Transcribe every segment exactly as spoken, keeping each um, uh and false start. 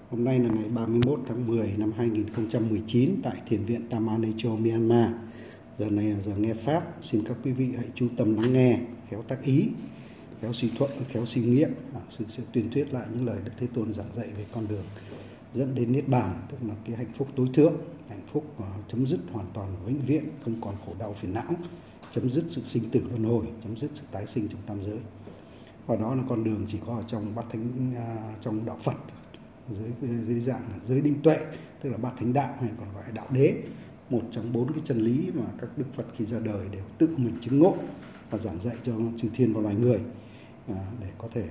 Hôm nay là ngày ba mươi mốt tháng mười năm hai nghìn không trăm mười chín tại Thiền viện Taman Nature, Myanmar. Giờ này là giờ nghe Pháp, xin các quý vị hãy chú tâm lắng nghe, khéo tác ý, khéo suy thuận, khéo suy nghiệm. Sự sẽ tuyên thuyết lại những lời Đức Thế Tôn giảng dạy về con đường dẫn đến Niết Bàn, tức là cái hạnh phúc tối thượng, hạnh phúc chấm dứt hoàn toàn vĩnh viễn, không còn khổ đau phiền não, chấm dứt sự sinh tử luân hồi, chấm dứt sự tái sinh trong tam giới. Và đó là con đường chỉ có ở trong bát thánh, trong đạo Phật, dưới, dưới dạng giới định tuệ, tức là bát thánh đạo hay còn gọi là đạo đế, một trong bốn cái chân lý mà các đức Phật khi ra đời đều tự mình chứng ngộ và giảng dạy cho chư thiên và loài người để có thể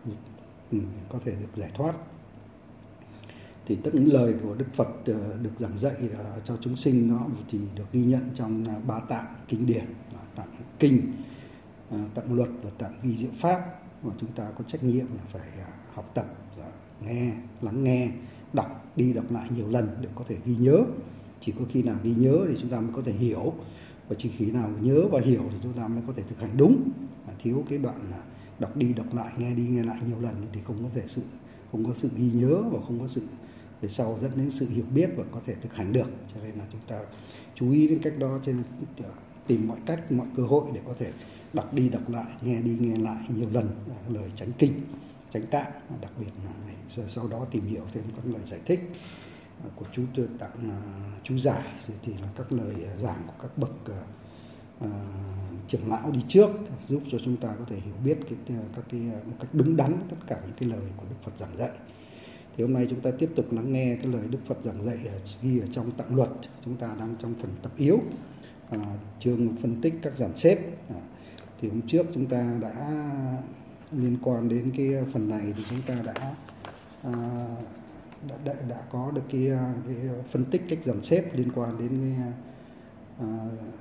có thể được giải thoát. Thì tất những lời của Đức Phật được giảng dạy cho chúng sinh nó thì được ghi nhận trong ba tạng kinh điển, tạng kinh, tạng luật và tạng vi diệu pháp, mà chúng ta có trách nhiệm là phải học tập, nghe, lắng nghe, đọc đi đọc lại nhiều lần để có thể ghi nhớ. Chỉ có khi nào ghi nhớ thì chúng ta mới có thể hiểu, và chỉ khi nào nhớ và hiểu thì chúng ta mới có thể thực hành đúng. Thiếu cái đoạn đọc đi đọc lại, nghe đi nghe lại nhiều lần thì không có thể sự không có sự ghi nhớ và không có sự về sau dẫn đến sự hiểu biết và có thể thực hành được. Cho nên là chúng ta chú ý đến cách đó, cho nên tìm mọi cách, mọi cơ hội để có thể đọc đi đọc lại, nghe đi nghe lại nhiều lần lời chánh kinh, chánh tạng, đặc biệt là sau đó tìm hiểu thêm các lời giải thích của chú tạng chú giải, thì là các lời giảng của các bậc uh, trưởng lão đi trước, giúp cho chúng ta có thể hiểu biết cái, các cái một cách đúng đắn tất cả những cái lời của Đức Phật giảng dạy. Thì hôm nay chúng ta tiếp tục lắng nghe cái lời Đức Phật giảng dạy ghi ở trong tạng luật. Chúng ta đang trong phần tập yếu, à, chương phân tích các dàn xếp. À, thì hôm trước chúng ta đã liên quan đến cái phần này thì chúng ta đã à, đã, đã, đã có được cái, cái phân tích cách dàn xếp liên quan đến cái, à,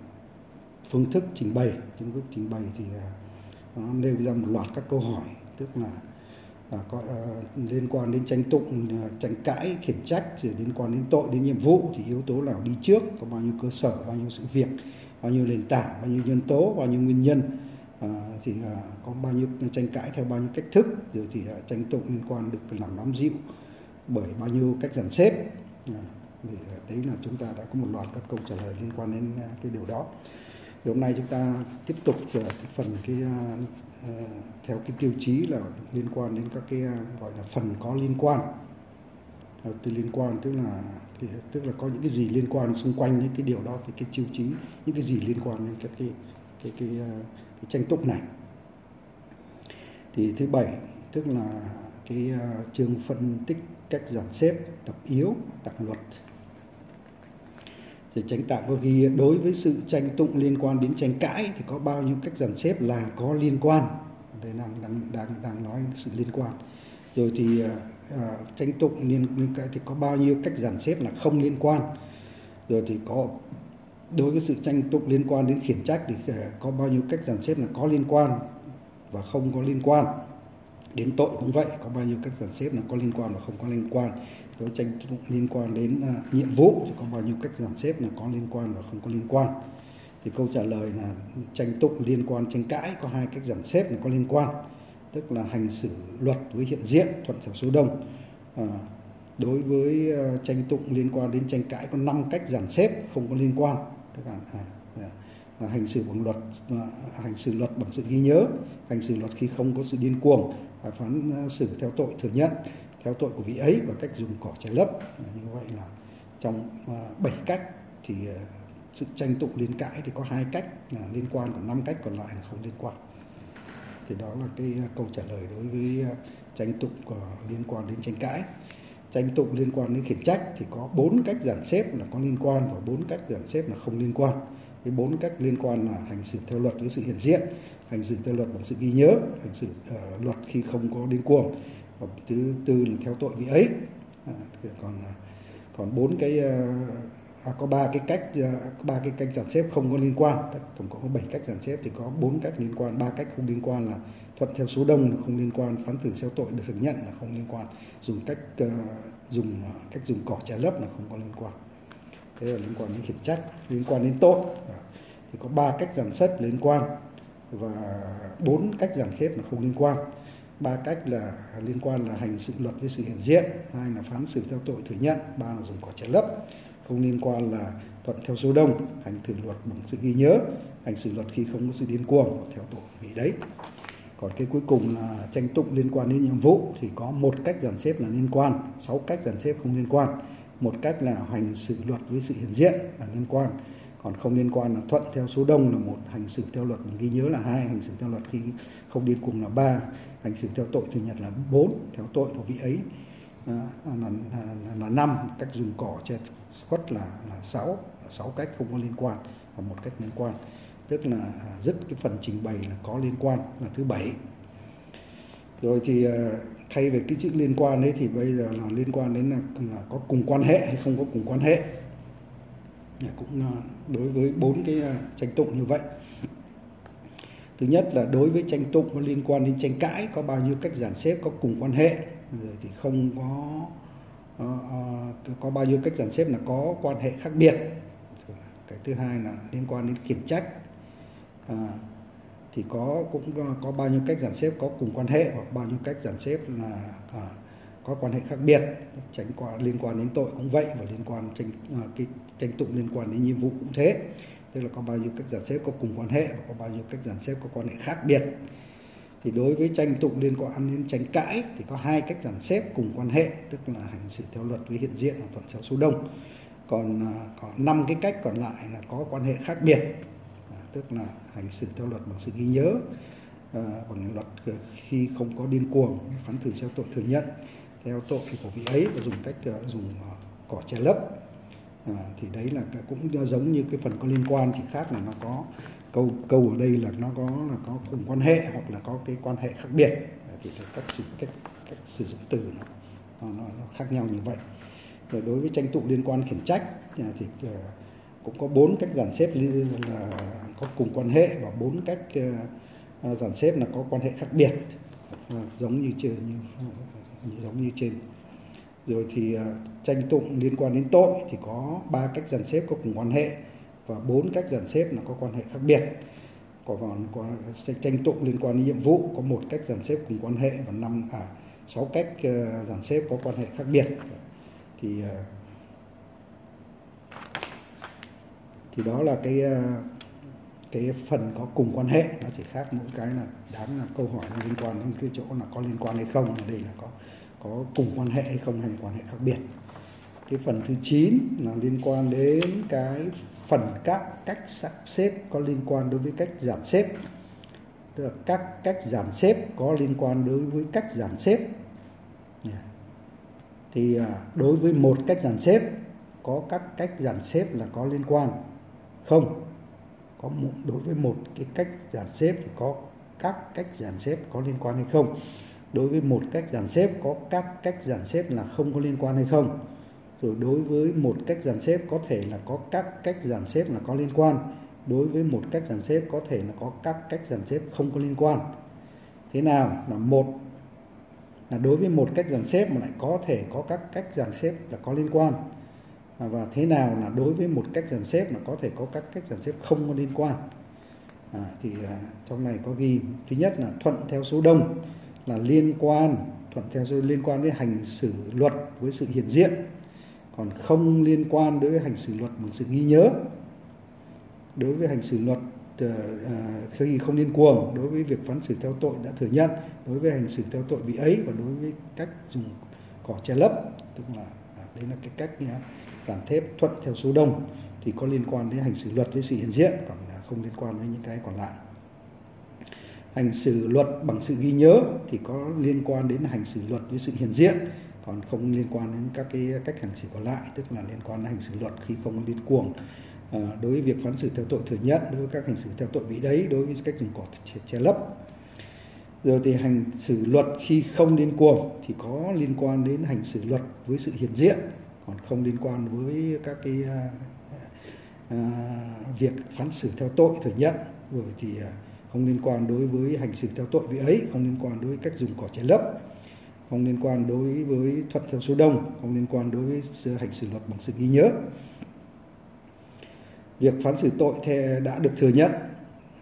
phương thức trình bày. Phương thức trình bày thì à, nó nêu ra một loạt các câu hỏi, tức là À, có, uh, liên quan đến tranh tụng, uh, tranh cãi, khiển trách, rồi liên quan đến tội, đến nhiệm vụ thì yếu tố nào đi trước, có bao nhiêu cơ sở, bao nhiêu sự việc, bao nhiêu nền tảng, bao nhiêu nhân tố, bao nhiêu nguyên nhân, uh, thì uh, có bao nhiêu tranh cãi theo bao nhiêu cách thức, rồi thì uh, tranh tụng liên quan được làm nắm dịu bởi bao nhiêu cách dàn xếp. Uh, thì, uh, đấy là chúng ta đã có một loạt các câu trả lời liên quan đến uh, cái điều đó. Thì hôm nay chúng ta tiếp tục uh, cái phần cái uh, Uh, theo cái tiêu chí là liên quan đến các cái uh, gọi là phần có liên quan. Uh, từ liên quan tức là cái, tức là có những cái gì liên quan xung quanh những cái điều đó, thì cái tiêu chí những cái gì liên quan đến các cái cái cái, uh, cái tranh tụng này. Thì thứ bảy tức là cái uh, chương phân tích cách dàn xếp tập yếu tạng luật. Thì chánh tạng có ghi đối với sự tranh tụng liên quan đến tranh cãi thì có bao nhiêu cách dàn xếp là có liên quan. Đây đang đang đang đang nói sự liên quan. Rồi thì uh, tranh tụng liên cãi thì có bao nhiêu cách dàn xếp là không liên quan. Rồi thì có đối với sự tranh tụng liên quan đến khiển trách thì uh, có bao nhiêu cách dàn xếp là có liên quan và không có liên quan. Đến tội cũng vậy, có bao nhiêu cách dàn xếp là có liên quan và không có liên quan. Đối tranh tụng liên quan đến uh, nhiệm vụ thì có bao nhiêu cách dàn xếp là có liên quan và không có liên quan. Thì câu trả lời là tranh tụng liên quan tranh cãi có hai cách dàn xếp là có liên quan, tức là hành xử luật với hiện diện thuận theo số đông. À, đối với uh, tranh tụng liên quan đến tranh cãi có năm cách dàn xếp không có liên quan, tức là à, à, là hành xử bằng luật, uh, hành xử luật bằng sự ghi nhớ, hành xử luật khi không có sự điên cuồng, phải phán uh, xử theo tội thừa nhận, theo tội của vị ấy, và cách dùng cỏ che lấp. À, như vậy là trong bảy uh, cách thì uh, sự tranh tụng liên cãi thì có hai cách là liên quan, còn năm cách còn lại là không liên quan. Thì đó là cái uh, câu trả lời đối với uh, tranh tụng uh, liên quan đến tranh cãi. Tranh tụng liên quan đến khiển trách thì có bốn cách dàn xếp là có liên quan và bốn cách dàn xếp là không liên quan. Cái bốn cách liên quan là hành xử theo luật với sự hiện diện, hành xử theo luật bằng sự ghi nhớ, hành xử uh, luật khi không có điên cuồng, và thứ tư là theo tội vị ấy. À, còn còn bốn cái à, có ba cái cách ba cái cách dàn xếp không có liên quan, tổng cộng có bảy cách dàn xếp thì có bốn cách liên quan, ba cách không liên quan là thuận theo số đông là không liên quan, phán xử theo tội được thừa nhận là không liên quan, dùng cách uh, dùng uh, cách dùng cỏ che lấp là không có liên quan. Thế là liên quan đến khiển trách. Liên quan đến tội à, thì có ba cách dàn xếp liên quan và bốn cách dàn xếp là không liên quan. ba cách là liên quan là hành xử luật với sự hiện diện, hai là phán xử theo tội thừa nhận, ba là dùng cỏ che lấp. Không liên quan là thuận theo số đông, hành xử luật bằng sự ghi nhớ, hành xử luật khi không có sự điên cuồng theo tội vị đấy. Còn cái cuối cùng là tranh tụng liên quan đến nhiệm vụ thì có một cách dàn xếp là liên quan, sáu cách dàn xếp không liên quan. Một cách là hành xử luật với sự hiện diện là liên quan, còn không liên quan là thuận theo số đông là một, hành xử theo luật bằng ghi nhớ là hai, hành xử theo luật khi không điên cuồng là ba, hành xử theo tội thừa nhận là bốn, theo tội của vị ấy là, là, là năm, cách dùng cỏ che khuất là là sáu, là sáu cách không có liên quan và một cách liên quan. Tức là dứt cái phần trình bày là có liên quan là thứ bảy. Rồi thì thay về cái chữ liên quan đấy thì bây giờ là liên quan đến là, là có cùng quan hệ hay không có cùng quan hệ. Cũng đối với bốn cái tranh tụng như vậy. Thứ nhất là đối với tranh tụng có liên quan đến tranh cãi có bao nhiêu cách dàn xếp có cùng quan hệ, rồi thì không có uh, uh, có bao nhiêu cách dàn xếp là có quan hệ khác biệt. Cái thứ hai là liên quan đến khiển trách à, thì có cũng có bao nhiêu cách dàn xếp có cùng quan hệ hoặc bao nhiêu cách dàn xếp là à, có quan hệ khác biệt. Tránh qua liên quan đến tội cũng vậy, và liên quan tranh à, cái tranh tụng liên quan đến nhiệm vụ cũng thế. Tức là có bao nhiêu cách dàn xếp có cùng quan hệ và có bao nhiêu cách dàn xếp có quan hệ khác biệt. Thì đối với tranh tụng liên quan đến tranh cãi thì có hai cách dàn xếp cùng quan hệ, tức là hành xử theo luật với hiện diện và thuận theo số đông. Còn à, có năm cái cách còn lại là có quan hệ khác biệt, à, tức là hành xử theo luật bằng sự ghi nhớ, à, bằng luật khi không có điên cuồng, phán xử theo tội thừa nhận theo tội của vị ấy và dùng cách uh, dùng uh, cỏ che lấp. À, thì đấy là cũng giống như cái phần có liên quan, chỉ khác là nó có câu câu ở đây là nó có là có cùng quan hệ hoặc là có cái quan hệ khác biệt, à, thì cách sử cách cách sử dụng từ nó, nó, nó khác nhau như vậy. Rồi đối với tranh tụng liên quan khiển trách thì uh, cũng có bốn cách dàn xếp là có cùng quan hệ và bốn cách uh, dàn xếp là có quan hệ khác biệt, uh, giống như trên như, như giống như trên. Rồi thì uh, tranh tụng liên quan đến tội thì có ba cách dàn xếp có cùng quan hệ và bốn cách dàn xếp là có quan hệ khác biệt. Còn có tranh tụng liên quan đến nhiệm vụ có một cách dàn xếp cùng quan hệ và năm à sáu cách uh, dàn xếp có quan hệ khác biệt. Thì uh, thì đó là cái uh, cái phần có cùng quan hệ, nó chỉ khác mỗi cái là đáng là câu hỏi liên quan đến cái chỗ là có liên quan hay không, ở đây là có có cùng quan hệ hay không hay quan hệ khác biệt. Cái phần thứ chín là liên quan đến cái phần các cách sắp xếp có liên quan đối với cách dàn xếp, tức là các cách dàn xếp có liên quan đối với cách dàn xếp. Thì đối với một cách dàn xếp có các cách dàn xếp là có liên quan không? Có một, đối với một cái cách dàn xếp thì có các cách dàn xếp có liên quan hay không? Đối với một cách dàn xếp có các cách dàn xếp là không có liên quan hay không? Rồi đối với một cách dàn xếp có thể là có các cách dàn xếp là có liên quan. Đối với một cách dàn xếp có thể là có các cách dàn xếp không có liên quan. Thế nào là một là đối với một cách dàn xếp mà lại có thể có các cách dàn xếp là có liên quan, và thế nào là đối với một cách dàn xếp mà có thể có các cách dàn xếp không có liên quan. À, thì à, trong này có ghi thứ nhất là thuận theo số đông là liên quan, thuận theo số liên quan với hành xử luật với sự hiện diện, còn không liên quan đối với hành xử luật bằng sự ghi nhớ. Đối với hành xử luật uh, uh, khi không điên cuồng, đối với việc phán xử theo tội đã thừa nhận, đối với hành xử theo tội vị ấy và đối với cách dùng cỏ che lấp, tức là à, đấy là cái cách nhá, dàn xếp thuận theo số đông thì có liên quan đến hành xử luật với sự hiện diện, còn không liên quan với những cái còn lại. Hành xử luật bằng sự ghi nhớ thì có liên quan đến hành xử luật với sự hiện diện, còn không liên quan đến các cái cách hành xử còn lại, tức là liên quan đến hành xử luật khi không điên cuồng. À, đối với việc phán xử theo tội thừa nhận, đối với các hành xử theo tội vị đấy, đối với cách dùng cỏ che lấp. Rồi thì hành xử luật khi không điên cuồng thì có liên quan đến hành xử luật với sự hiện diện, còn không liên quan với các cái à, à, việc phán xử theo tội thừa nhận. Rồi thì à, không liên quan đối với hành xử theo tội vị ấy, không liên quan đối với cách dùng cỏ che lấp, không liên quan đối với thuận theo số đông, không liên quan đối với hành xử luật bằng sự ghi nhớ. Việc phán xử tội đã được thừa nhận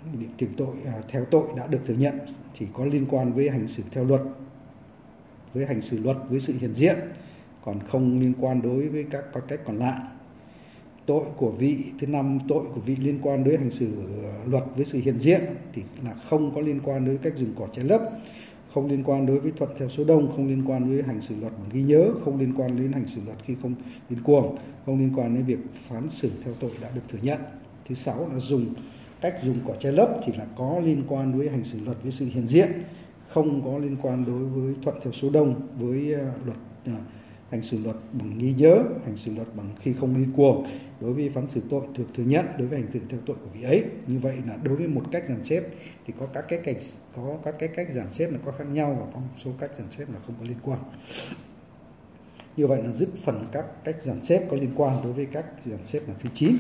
Kiểu tội à, theo tội đã được thừa nhận chỉ có liên quan với hành xử theo luật, với hành xử luật với sự hiện diện, còn không liên quan đối với các các cách còn lại. Tội của vị thứ năm, tội của vị liên quan đến hành xử luật với sự hiện diện thì là không có liên quan đến cách dùng cỏ che lấp, không liên quan đối với thuận theo số đông, không liên quan với hành xử luật bằng ghi nhớ, không liên quan đến hành xử luật khi không điên cuồng, không liên quan đến việc phán xử theo tội đã được thừa nhận. Thứ sáu là dùng cách dùng cỏ che lấp thì là có liên quan với hành xử luật với sự hiện diện, không có liên quan đối với thuận theo số đông với luật uh, hành xử luật bằng ghi nhớ, hành xử luật bằng khi không điên cuồng. Đối với phán xử tội được thừa nhận đối với hành xử theo tội của vị ấy. Như vậy là đối với một cách dàn xếp thì có các cái cách có các cái cách dàn xếp là có khác nhau, và có một số cách dàn xếp là không có liên quan. Như vậy là dứt phần các cách dàn xếp có liên quan đối với cách dàn xếp là thứ chín.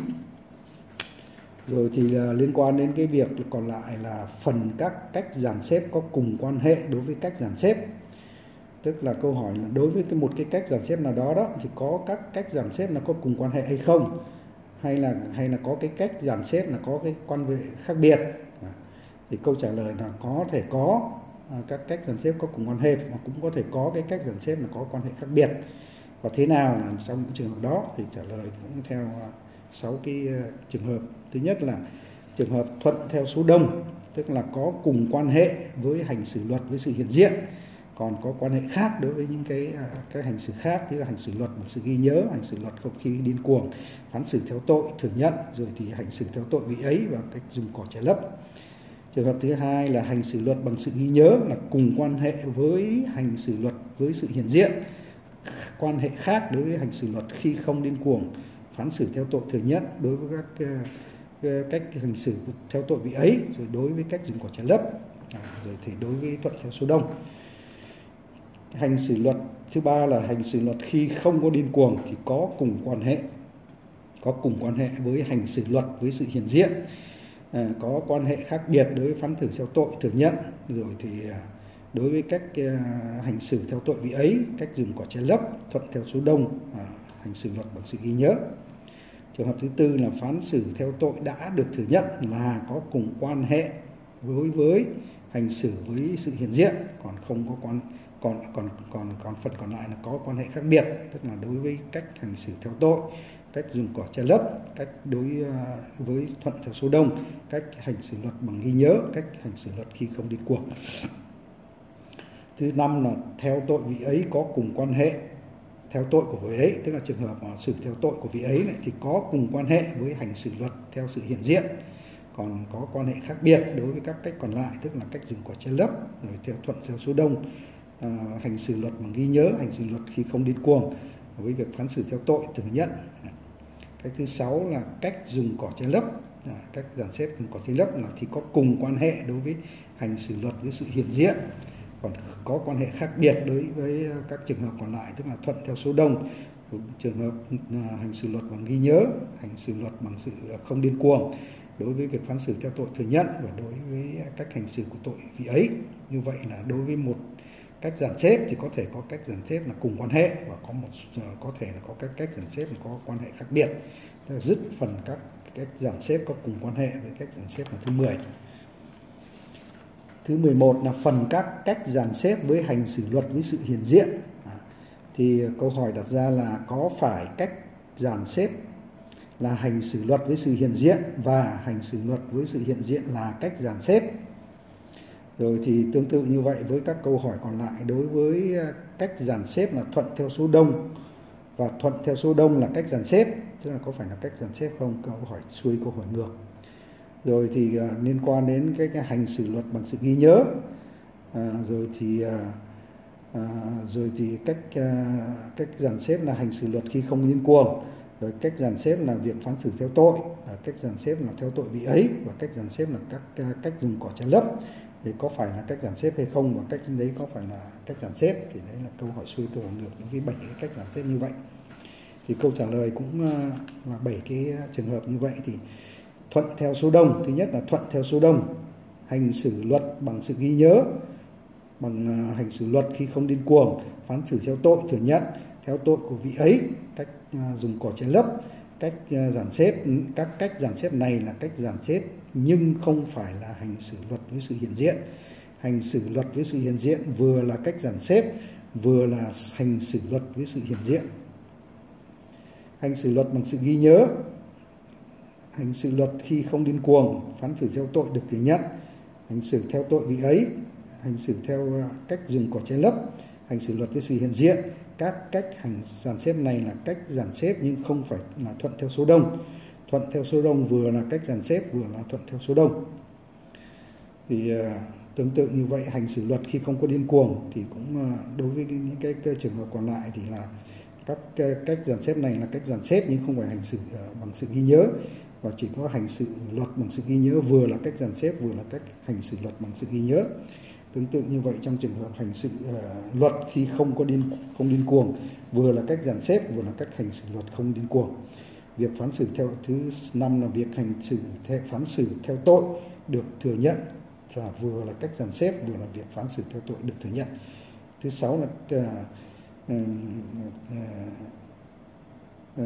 Rồi thì là liên quan đến cái việc còn lại là phần các cách dàn xếp có cùng quan hệ đối với cách dàn xếp. Tức là câu hỏi là đối với cái một cái cách dàn xếp nào đó đó thì có các cách dàn xếp là có cùng quan hệ hay không, hay là hay là có cái cách dàn xếp là có cái quan hệ khác biệt. Thì câu trả lời là có thể có các cách dàn xếp có cùng quan hệ, mà cũng có thể có cái cách dàn xếp là có quan hệ khác biệt. Và thế nào là trong những trường hợp đó thì trả lời cũng theo sáu cái trường hợp. Thứ nhất là trường hợp thuận theo số đông, tức là có cùng quan hệ với hành xử luật với sự hiện diện, còn có quan hệ khác đối với những cái cái hành xử khác, tức là hành xử luật bằng sự ghi nhớ, hành xử luật không khi điên cuồng, phán xử theo tội thừa nhận, rồi thì hành xử theo tội vị ấy và cách dùng cỏ che lấp. Trường hợp thứ hai là hành xử luật bằng sự ghi nhớ là cùng quan hệ với hành xử luật với sự hiện diện, quan hệ khác đối với hành xử luật khi không điên cuồng, phán xử theo tội thừa nhận đối với các uh, cách hành xử theo tội vị ấy, rồi đối với cách dùng cỏ che lấp, à, rồi thì đối với thuận theo số đông. Hành xử luật thứ ba là hành xử luật khi không có điên cuồng thì có cùng quan hệ, có cùng quan hệ với hành xử luật với sự hiện diện, à, có quan hệ khác biệt đối với phán xử theo tội thừa nhận, rồi thì à, đối với cách à, hành xử theo tội vị ấy, cách dùng cỏ che lấp, thuận theo số đông, à, hành xử luật bằng sự ghi nhớ. Trường hợp thứ tư là phán xử theo tội đã được thừa nhận là có cùng quan hệ đối với hành xử với sự hiện diện, còn không có quan còn còn còn còn phần còn lại là có quan hệ khác biệt, tức là đối với cách hành xử theo tội, cách dùng cỏ che lấp, cách đối với thuận theo số đông, cách hành xử luật bằng ghi nhớ, cách hành xử luật khi không điên cuồng. Thứ năm là theo tội vị ấy có cùng quan hệ, theo tội của vị ấy, tức là trường hợp mà xử theo tội của vị ấy này thì có cùng quan hệ với hành xử luật theo sự hiện diện, còn có quan hệ khác biệt đối với các cách còn lại, tức là cách dùng cỏ che lấp, rồi theo thuận theo số đông, à, hành xử luật bằng ghi nhớ, hành xử luật khi không điên cuồng, với việc phán xử theo tội thừa nhận. Cách thứ sáu là cách dùng cỏ che lấp, à, cách dàn xếp dùng cỏ che lấp là thì có cùng quan hệ đối với hành xử luật với sự hiện diện, còn có quan hệ khác biệt đối với các trường hợp còn lại, tức là thuận theo số đông, trường hợp à, hành xử luật bằng ghi nhớ, hành xử luật bằng sự không điên cuồng đối với việc phán xử theo tội thừa nhận, và đối với cách hành xử của tội vị ấy. Như vậy là đối với một cách dàn xếp thì có thể có cách dàn xếp là cùng quan hệ, và có một có thể là có các cách dàn xếp là có quan hệ khác biệt. Tức là dứt phần các cách dàn xếp có cùng quan hệ với cách dàn xếp là thứ mười. Thứ mười một là phần các cách dàn xếp với hành xử luật với sự hiện diện. À, thì câu hỏi đặt ra là có phải cách dàn xếp là hành xử luật với sự hiện diện và hành xử luật với sự hiện diện là cách dàn xếp. Rồi thì tương tự như vậy với các câu hỏi còn lại, đối với cách dàn xếp là thuận theo số đông và thuận theo số đông là cách dàn xếp, tức là có phải là cách dàn xếp không, câu hỏi xuôi câu hỏi ngược. Rồi thì uh, liên quan đến cái, cái hành xử luật bằng sự ghi nhớ, à, rồi thì uh, à, rồi thì cách uh, cách dàn xếp là hành xử luật khi không điên cuồng, rồi cách dàn xếp là việc phán xử theo tội, à, cách dàn xếp là theo tội vị ấy, và cách dàn xếp là các uh, cách dùng cỏ che lấp. Thì có phải là cách dàn xếp hay không, và cách đấy có phải là cách dàn xếp, thì đấy là câu hỏi xuôi câu hỏi ngược đối với bảy cái cách dàn xếp như vậy. Thì câu trả lời cũng là bảy cái trường hợp như vậy. Thì thuận theo số đông, thứ nhất là thuận theo số đông, hành xử luật bằng sự ghi nhớ, bằng hành xử luật khi không điên cuồng, phán xử theo tội thừa nhận, theo tội của vị ấy, cách dùng cỏ che lấp, cách dàn xếp. Các cách dàn xếp này là cách dàn xếp nhưng không phải là hành xử luật với sự hiện diện. Hành xử luật với sự hiện diện vừa là cách dàn xếp, vừa là hành xử luật với sự hiện diện. Hành xử luật bằng sự ghi nhớ. Hành xử luật khi không điên cuồng, phán xử theo tội được thừa nhận. Hành xử theo tội vị ấy. Hành xử theo cách dùng cỏ che lấp. Hành xử luật với sự hiện diện. Các cách hành dàn xếp này là cách dàn xếp nhưng không phải là thuận theo số đông. Thuận theo số đông vừa là cách dàn xếp, vừa là thuận theo số đông. Thì uh, tương tự như vậy, hành xử luật khi không có điên cuồng thì cũng uh, đối với những cái, cái trường hợp còn lại thì là các cái, cách dàn xếp này là cách dàn xếp nhưng không phải hành xử uh, bằng sự ghi nhớ, và chỉ có hành xử luật bằng sự ghi nhớ vừa là cách dàn xếp, vừa là cách hành xử luật bằng sự ghi nhớ. Tương tự như vậy, trong trường hợp hành xử uh, luật khi không có điên không điên cuồng vừa là cách dàn xếp, vừa là cách hành xử luật không điên cuồng. Việc phán xử theo thứ năm là việc hành xử theo, phán xử theo tội được thừa nhận là vừa là cách dàn xếp, vừa là việc phán xử theo tội được thừa nhận. Thứ sáu là uh, uh, uh, uh,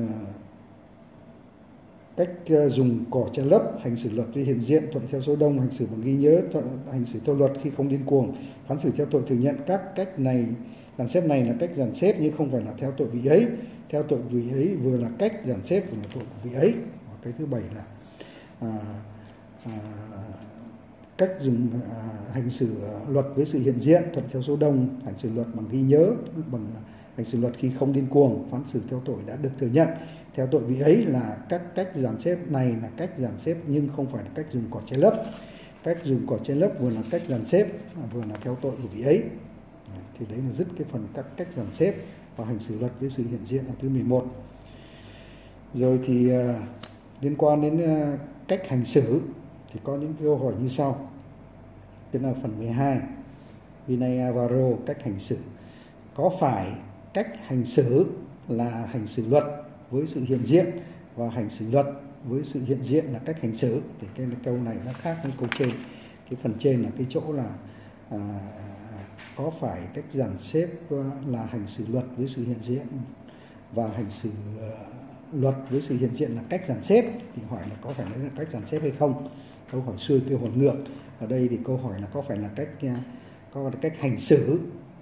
cách dùng cỏ che lấp. Hành xử luật với hiện diện thuận theo số đông, hành xử bằng ghi nhớ, hành xử theo luật khi không điên cuồng, phán xử theo tội thừa nhận. Các cách này dàn xếp này là cách dàn xếp nhưng không phải là theo tội vị ấy. Theo tội vị ấy vừa là cách dàn xếp, vừa là tội của vị ấy. Và cái thứ bảy là à, à, cách dùng à, hành xử luật với sự hiện diện thuận theo số đông, hành xử luật bằng ghi nhớ, bằng hành xử luật khi không điên cuồng, phán xử theo tội đã được thừa nhận. Theo tội vị ấy là các cách dàn xếp này là cách dàn xếp nhưng không phải là cách dùng cỏ che lấp. Cách dùng cỏ che lấp vừa là cách dàn xếp, vừa là theo tội của vị ấy. Thì đấy là dứt cái phần các cách dàn xếp và hành xử luật với sự hiện diện là thứ mười một. Rồi thì uh, liên quan đến uh, cách hành xử thì có những câu hỏi như sau. Tức là phần mười hai, Vinaya Varo, cách hành xử. Có phải cách hành xử là hành xử luật với sự hiện diện và hành xử luật với sự hiện diện là cách hành xử? Thì cái câu này nó khác với câu trên. Cái phần trên là cái chỗ là uh, có phải cách dàn xếp là hành xử luật với sự hiện diện và hành xử uh, luật với sự hiện diện là cách dàn xếp, thì hỏi là có phải là cách dàn xếp hay không. Câu hỏi xuôi, câu hỏi ngược. Ở đây thì câu hỏi là có phải là cách có là cách hành xử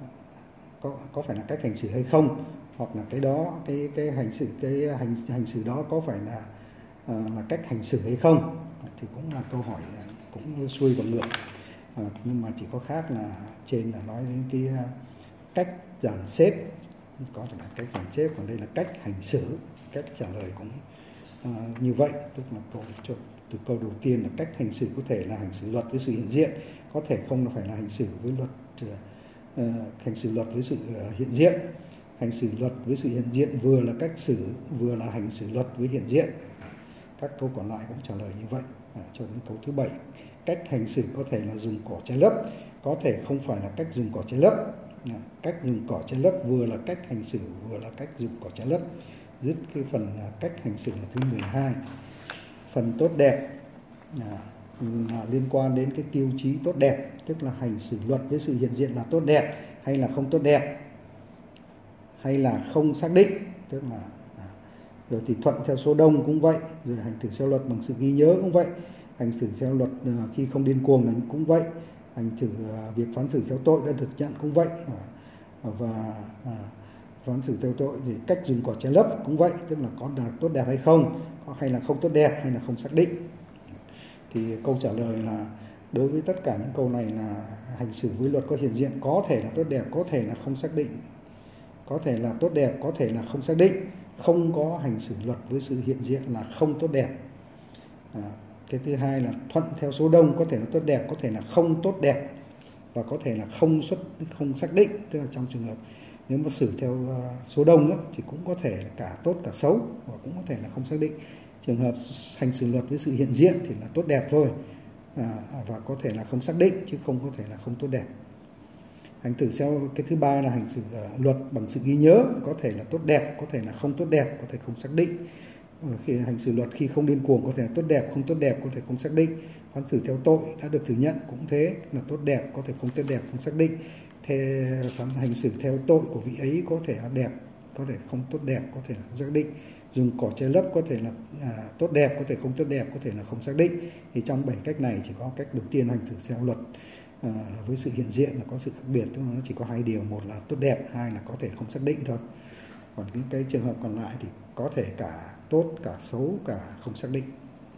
có có phải là cách hành xử hay không, hoặc là cái đó cái cái hành xử cái hành hành xử đó có phải là uh, là cách hành xử hay không, thì cũng là câu hỏi cũng xuôi và ngược. À, nhưng mà chỉ có khác là trên là nói đến cái uh, cách dàn xếp, có thể là cách dàn xếp, còn đây là cách hành xử. Cách trả lời cũng uh, như vậy, tức là câu cho từ câu đầu tiên là cách hành xử có thể là hành xử luật với sự hiện diện, có thể không là phải là hành xử với luật uh, hành xử luật với sự uh, hiện diện. Hành xử luật với sự hiện diện vừa là cách xử, vừa là hành xử luật với hiện diện. Các câu còn lại cũng trả lời như vậy. À, cho đến câu thứ bảy, cách hành xử có thể là dùng cỏ che lấp, có thể không phải là cách dùng cỏ che lấp. À, cách dùng cỏ che lấp vừa là cách hành xử, vừa là cách dùng cỏ che lấp. Dứt cái phần uh, cách hành xử là thứ mười hai. Phần tốt đẹp à, là liên quan đến cái tiêu chí tốt đẹp, tức là hành xử luật với sự hiện diện là tốt đẹp hay là không tốt đẹp, hay là không xác định, tức là à, rồi thì thuận theo số đông cũng vậy, rồi hành xử theo luật bằng sự ghi nhớ cũng vậy, hành xử theo luật uh, khi không điên cuồng là cũng vậy, hành xử uh, việc phán xử theo tội đã thực nhận cũng vậy, và, và à, phán xử theo tội thì cách dùng cỏ che lấp cũng vậy, tức là có là tốt đẹp hay không, có hay là không tốt đẹp, hay là không xác định. Thì câu trả lời là đối với tất cả những câu này là hành xử với luật có hiện diện có thể là tốt đẹp, có thể là không xác định, có thể là tốt đẹp, có thể là không xác định. Không có hành xử luật với sự hiện diện là không tốt đẹp. À, cái thứ hai là thuận theo số đông, có thể là tốt đẹp, có thể là không tốt đẹp, và có thể là không xuất không xác định, tức là trong trường hợp nếu mà xử theo số đông ấy, thì cũng có thể là cả tốt cả xấu, và cũng có thể là không xác định. Trường hợp hành xử luật với sự hiện diện thì là tốt đẹp thôi, à, và có thể là không xác định, chứ không có thể là không tốt đẹp. Hành xử theo cái thứ ba là hành xử uh, luật bằng sự ghi nhớ, có thể là tốt đẹp, có thể là không tốt đẹp, có thể không xác định. Khi hành xử luật khi không điên cuồng có thể là tốt đẹp, không tốt đẹp, có thể không xác định. Phán xử theo tội đã được thừa nhận cũng thế, là tốt đẹp, có thể không tốt đẹp, không xác định. Thế phán hành xử theo tội của vị ấy có thể là đẹp, có thể không tốt đẹp, có thể là không xác định. Dùng cỏ che lấp có thể là à, tốt đẹp, có thể không tốt đẹp, có thể là không xác định. Thì trong bảy cách này chỉ có cách đầu tiên hành xử theo luật à, với sự hiện diện là có sự khác biệt, tức là nó chỉ có hai điều, một là tốt đẹp, hai là có thể không xác định thôi. Còn những cái trường hợp còn lại thì có thể cả tốt, cả xấu, cả không xác định.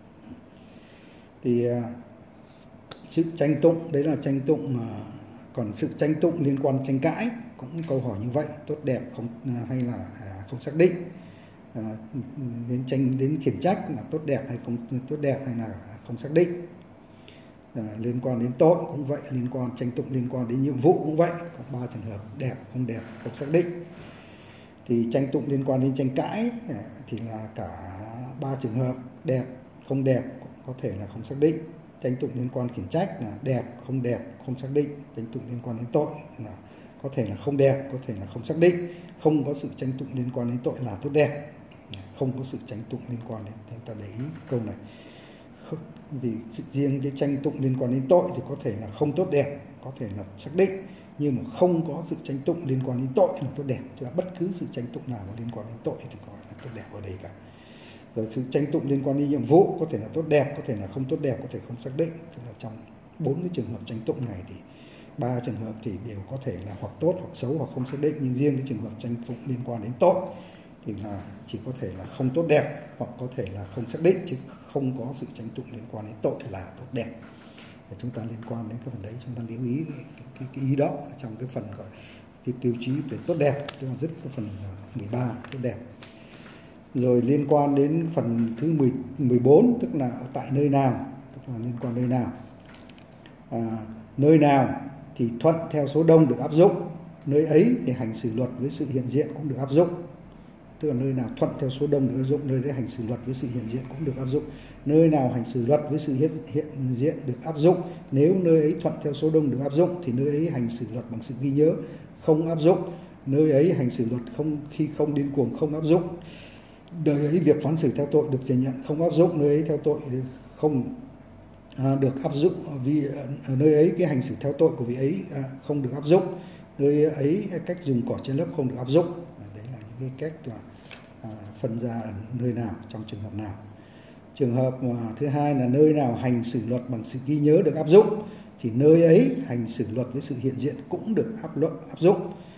Thì à, sự tranh tụng, đấy là tranh tụng mà còn sự tranh tụng liên quan tranh cãi cũng câu hỏi như vậy, tốt đẹp không hay là không xác định. À, đến tranh đến khiển trách là tốt đẹp hay không tốt đẹp hay là không xác định. À, liên quan đến tội cũng vậy, liên quan tranh tụng liên quan đến nhiệm vụ cũng vậy, có ba trường hợp đẹp, không đẹp, không xác định. Thì tranh tụng liên quan đến tranh cãi thì là cả ba trường hợp, đẹp, không đẹp, có thể là không xác định. Tranh tụng liên quan khiển trách là đẹp, không đẹp, không xác định. Tranh tụng liên quan đến tội là có thể là không đẹp, có thể là không xác định. Không có sự tranh tụng liên quan đến tội là tốt đẹp. Không có sự tranh tụng liên quan đến, chúng ta để ý câu này. Vì riêng cái tranh tụng liên quan đến tội thì có thể là không tốt đẹp, có thể là xác định. Nhưng mà không có sự tranh tụng liên quan đến tội là tốt đẹp. Tức là bất cứ sự tranh tụng nào mà liên quan đến tội thì gọi là tốt đẹp ở đây cả. Rồi sự tranh tụng liên quan đến nhiệm vụ có thể là tốt đẹp, có thể là không tốt đẹp, có thể không xác định. Tức là trong bốn cái trường hợp tranh tụng này thì ba trường hợp thì đều có thể là hoặc tốt, hoặc xấu, hoặc không xác định. Nhưng riêng cái trường hợp tranh tụng liên quan đến tội thì là chỉ có thể là không tốt đẹp hoặc có thể là không xác định, chứ không có sự tranh tụng liên quan đến tội là tốt đẹp. Để chúng ta liên quan đến cái phần đấy, chúng ta lưu ý cái, cái, cái ý đó trong cái phần gọi cái tiêu chí về tốt đẹp, tức là dứt cái phần mười ba tốt đẹp. Rồi liên quan đến phần thứ mười bốn, tức là ở tại nơi nào, tức là liên quan nơi nào. À, nơi nào thì thuận theo số đông được áp dụng, nơi ấy thì hành xử luật với sự hiện diện cũng được áp dụng. Tức là nơi nào thuận theo số đông được áp dụng, nơi đấy hành xử luật với sự hiện diện cũng được áp dụng. Nơi nào hành xử luật với sự hiện, hiện diện được áp dụng, nếu nơi ấy thuận theo số đông được áp dụng thì nơi ấy hành xử luật bằng sự ghi nhớ không áp dụng. Nơi ấy hành xử luật không khi không điên cuồng không áp dụng. Nơi ấy việc phán xử theo tội được thừa nhận không áp dụng. Nơi ấy theo tội không à, được áp dụng vì ở nơi ấy cái hành xử theo tội của vị ấy à, không được áp dụng. Nơi ấy cách dùng cỏ che lấp không được áp dụng. À, đấy là những cái cách là à, phân ra ở nơi nào, trong trường hợp nào. Trường hợp thứ hai là nơi nào hành xử luật bằng sự ghi nhớ được áp dụng thì nơi ấy hành xử luật với sự hiện diện cũng được áp luận áp dụng.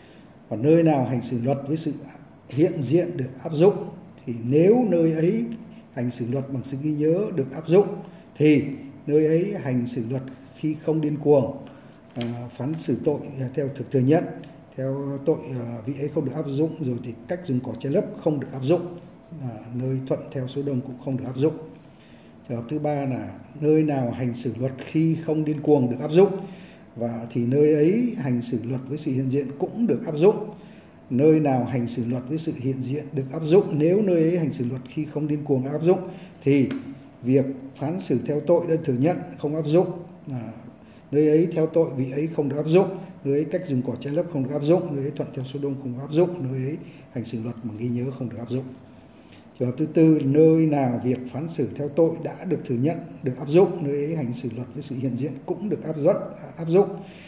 Và nơi nào hành xử luật với sự hiện diện được áp dụng thì nếu nơi ấy hành xử luật bằng sự ghi nhớ được áp dụng thì nơi ấy hành xử luật khi không điên cuồng, à, phán xử tội theo thực thừa nhận, theo tội à, vị ấy không được áp dụng. Rồi thì cách dùng cỏ che lấp không được áp dụng. À, nơi thuận theo số đông cũng không được áp dụng. Trường hợp thứ ba là nơi nào hành xử luật khi không điên cuồng được áp dụng, và thì nơi ấy hành xử luật với sự hiện diện cũng được áp dụng. Nơi nào hành xử luật với sự hiện diện được áp dụng, nếu nơi ấy hành xử luật khi không điên cuồng áp dụng thì việc phán xử theo tội đơn thừa nhận không áp dụng. À, nơi ấy theo tội vị ấy không được áp dụng. Nơi ấy cách dùng cỏ che lấp không được áp dụng. Nơi ấy thuận theo số đông không được áp dụng. Nơi ấy hành xử luật bằng ghi nhớ không được áp dụng. Trường hợp thứ tư, nơi nào việc phán xử theo tội đã được thừa nhận được áp dụng, nơi ấy hành xử luật với sự hiện diện cũng được áp dụng. áp dụng.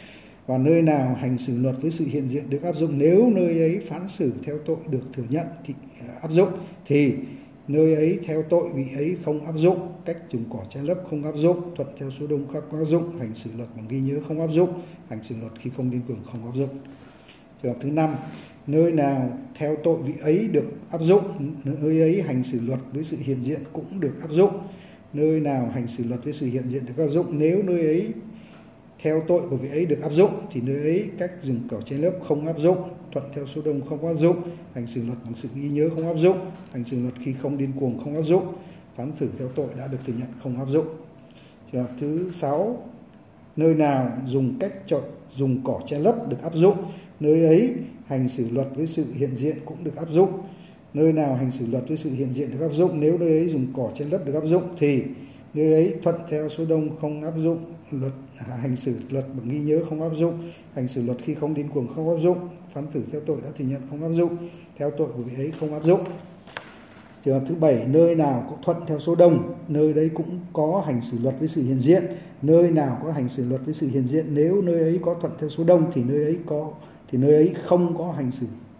Và nơi nào hành xử luật với sự hiện diện được áp dụng, nếu nơi ấy phán xử theo tội được thừa nhận thì áp dụng thì nơi ấy theo tội vị ấy không áp dụng, cách dùng cỏ che lấp không áp dụng, thuận theo số đông không áp dụng, hành xử luật bằng ghi nhớ không áp dụng, hành xử luật khi không điên cuồng không áp dụng. Trường hợp thứ năm, nơi nào theo tội vị ấy được áp dụng, nơi ấy hành xử luật với sự hiện diện cũng được áp dụng. Nơi nào hành xử luật với sự hiện diện được áp dụng, nếu nơi ấy theo tội của vị ấy được áp dụng thì nơi ấy cách dùng cỏ che lấp không áp dụng, thuận theo số đông không áp dụng, hành xử luật bằng sự ghi nhớ không áp dụng, hành xử luật khi không điên cuồng không áp dụng, phán xử theo tội đã được thừa nhận không áp dụng. Trường hợp thứ sáu, nơi nào dùng cách chọn dùng cỏ che lấp được áp dụng, nơi ấy hành xử luật với sự hiện diện cũng được áp dụng. Nơi nào hành xử luật với sự hiện diện được áp dụng, nếu nơi ấy dùng cỏ che lấp được áp dụng thì nơi ấy thuận theo số đông không áp dụng, luật hành xử luật bằng ghi nhớ không áp dụng, hành xử luật khi không điên cuồng không áp dụng, phán xử theo tội đã thừa nhận không áp dụng, theo tội của vị ấy không áp dụng. Trường hợp thứ bảy, nơi nào có thuận theo số đông, nơi đấy cũng có hành xử luật với sự hiện diện. Nơi nào có hành xử luật với sự hiện diện, nếu nơi ấy có thuận theo số đông thì nơi ấy có thì nơi ấy không có hành xử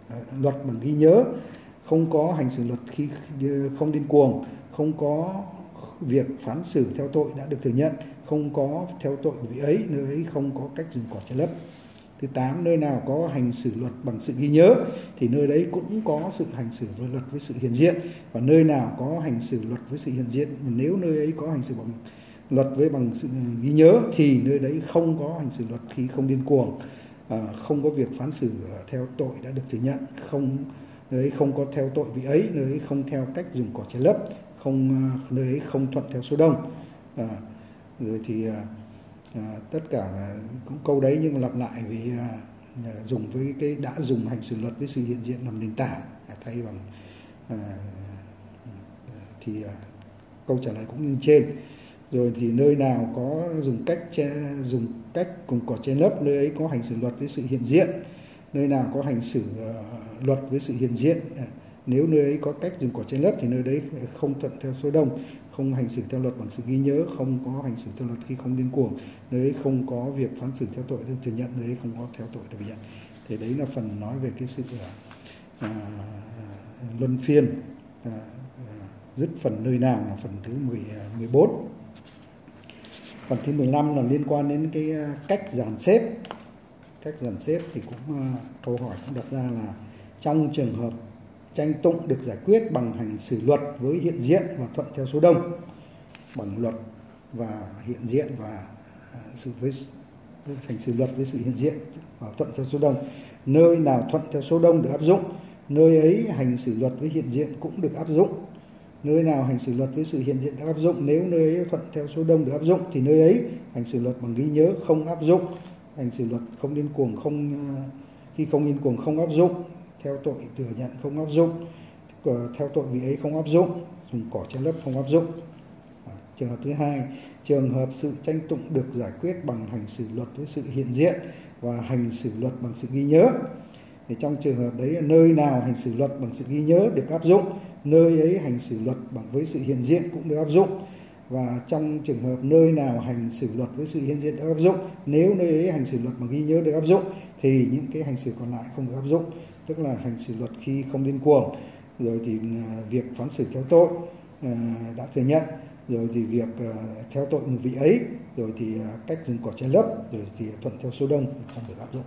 luật bằng ghi nhớ, không có hành xử luật khi không điên cuồng, không có việc phán xử theo tội đã được thừa nhận, không có theo tội của vị ấy, nơi ấy không có cách dùng cỏ che lấp. Thứ tám, nơi nào có hành xử luật bằng sự ghi nhớ thì nơi đấy cũng có sự hành xử luật với sự hiện diện, và nơi nào có hành xử luật với sự hiện diện, nếu nơi ấy có hành xử bằng luật với bằng sự ghi nhớ thì nơi đấy không có hành xử luật khi không điên cuồng, à, không có việc phán xử theo tội đã được thừa nhận, không nơi ấy không có theo tội vị ấy, nơi ấy không theo cách dùng cỏ che lấp, không nơi ấy không thuận theo số đông. À, rồi thì à, tất cả là cũng câu đấy nhưng mà lặp lại vì à, dùng với cái đã dùng hành xử luật với sự hiện diện làm nền tảng à, thay bằng à, thì à, câu trả lời cũng như trên. Rồi thì nơi nào có dùng cách che, dùng cách cùng cỏ che lấp, nơi ấy có hành xử luật với sự hiện diện. Nơi nào có hành xử uh, luật với sự hiện diện, à, nếu nơi ấy có cách dùng cỏ che lấp thì nơi đấy không thuận theo số đông, không hành xử theo luật bằng sự ghi nhớ, không có hành xử theo luật khi không điên cuồng, nơi ấy không có việc phán xử theo tội được thừa nhận, nơi ấy không có theo tội được thừa nhận. Thì đấy là phần nói về cái sự uh, luân phiên, uh, uh, dứt phần nơi nào là phần thứ mười bốn. Phần thứ mười lăm là liên quan đến cái cách dàn xếp. Cách dàn xếp thì cũng uh, câu hỏi cũng đặt ra là trong trường hợp tranh tụng được giải quyết bằng hành xử luật với hiện diện và thuận theo số đông, bằng luật và hiện diện và uh, sự với hành xử luật với sự hiện diện và thuận theo số đông, nơi nào thuận theo số đông được áp dụng, nơi ấy hành xử luật với hiện diện cũng được áp dụng. Nơi nào hành xử luật với sự hiện diện được áp dụng, nếu nơi ấy thuận theo số đông được áp dụng thì nơi ấy hành xử luật bằng ghi nhớ không áp dụng. Hành xử luật không điên cuồng không khi không điên cuồng không áp dụng, theo tội thừa nhận không áp dụng, theo tội vị ấy không áp dụng, dùng cỏ che lấp không áp dụng. À, trường hợp thứ hai, trường hợp sự tranh tụng được giải quyết bằng hành xử luật với sự hiện diện và hành xử luật bằng sự ghi nhớ. Thì trong trường hợp đấy, nơi nào hành xử luật bằng sự ghi nhớ được áp dụng, nơi ấy hành xử luật bằng với sự hiện diện cũng được áp dụng. Và trong trường hợp nơi nào hành xử luật với sự hiện diện được áp dụng, nếu nơi ấy hành xử luật bằng ghi nhớ được áp dụng thì những cái hành xử còn lại không được áp dụng, tức là hành xử luật khi không điên cuồng, rồi thì việc phán xử theo tội đã thừa nhận, rồi thì việc theo tội một vị ấy, rồi thì cách dùng cỏ che lấp, rồi thì thuận theo số đông không được áp dụng.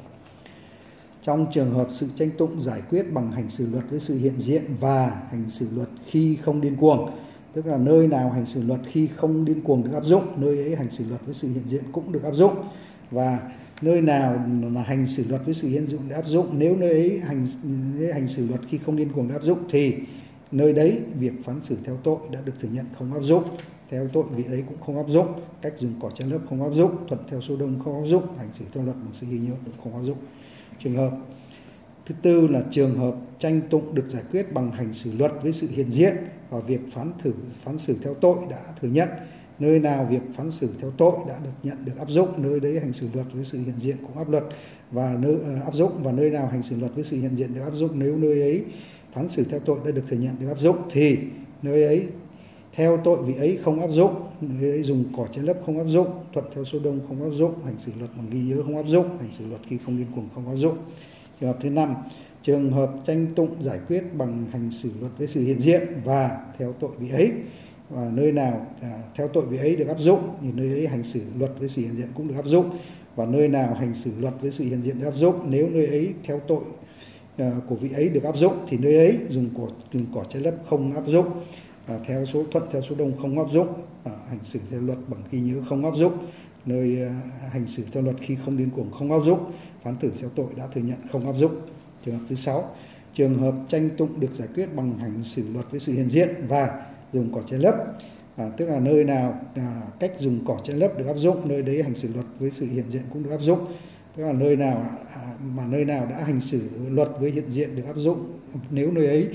Trong trường hợp sự tranh tụng giải quyết bằng hành xử luật với sự hiện diện và hành xử luật khi không điên cuồng, tức là nơi nào hành xử luật khi không điên cuồng được áp dụng, nơi ấy hành xử luật với sự hiện diện cũng được áp dụng. Và nơi nào là hành xử luật với sự hiện diện được áp dụng, nếu nơi ấy hành, hành xử luật khi không điên cuồng được áp dụng thì nơi đấy việc phán xử theo tội đã được thừa nhận không áp dụng, theo tội vị ấy cũng không áp dụng, cách dùng cỏ che lấp không áp dụng, thuận theo số đông không áp dụng, hành xử theo luật bằng sự ghi nhớ cũng không áp dụng. Trường hợp thứ tư là trường hợp tranh tụng được giải quyết bằng hành xử luật với sự hiện diện và việc phán thử phán xử theo tội đã thừa nhận, nơi nào việc phán xử theo tội đã được nhận được áp dụng, nơi đấy hành xử luật với sự hiện diện cũng áp luật và nơi uh, áp dụng, và nơi nào hành xử luật với sự hiện diện được áp dụng, nếu nơi ấy phán xử theo tội đã được thừa nhận được áp dụng thì nơi ấy theo tội vị ấy không áp dụng, nơi ấy dùng cỏ che lấp không áp dụng, thuận theo số đông không áp dụng, hành xử luật bằng ghi nhớ không áp dụng, hành xử luật khi không điên cuồng không áp dụng. Trường hợp thứ năm, trường hợp tranh tụng giải quyết bằng hành xử luật với sự hiện diện và theo tội vị ấy, và nơi nào à, theo tội vị ấy được áp dụng thì nơi ấy hành xử luật với sự hiện diện cũng được áp dụng, và nơi nào hành xử luật với sự hiện diện được áp dụng, nếu nơi ấy theo tội à, của vị ấy được áp dụng thì nơi ấy dùng cỏ dùng cỏ che lấp không áp dụng, à, theo số thuận theo số đông không áp dụng, à, hành xử theo luật bằng ghi nhớ không áp dụng, nơi à, hành xử theo luật khi không điên cuồng không áp dụng, phán xử theo tội đã thừa nhận không áp dụng. Trường hợp thứ sáu, trường hợp tranh tụng được giải quyết bằng hành xử luật với sự hiện diện và dùng cỏ che lấp, à, tức là nơi nào à, cách dùng cỏ che lấp được áp dụng, nơi đấy hành xử luật với sự hiện diện cũng được áp dụng, tức là nơi nào à, mà nơi nào đã hành xử luật với hiện diện được áp dụng, nếu nơi ấy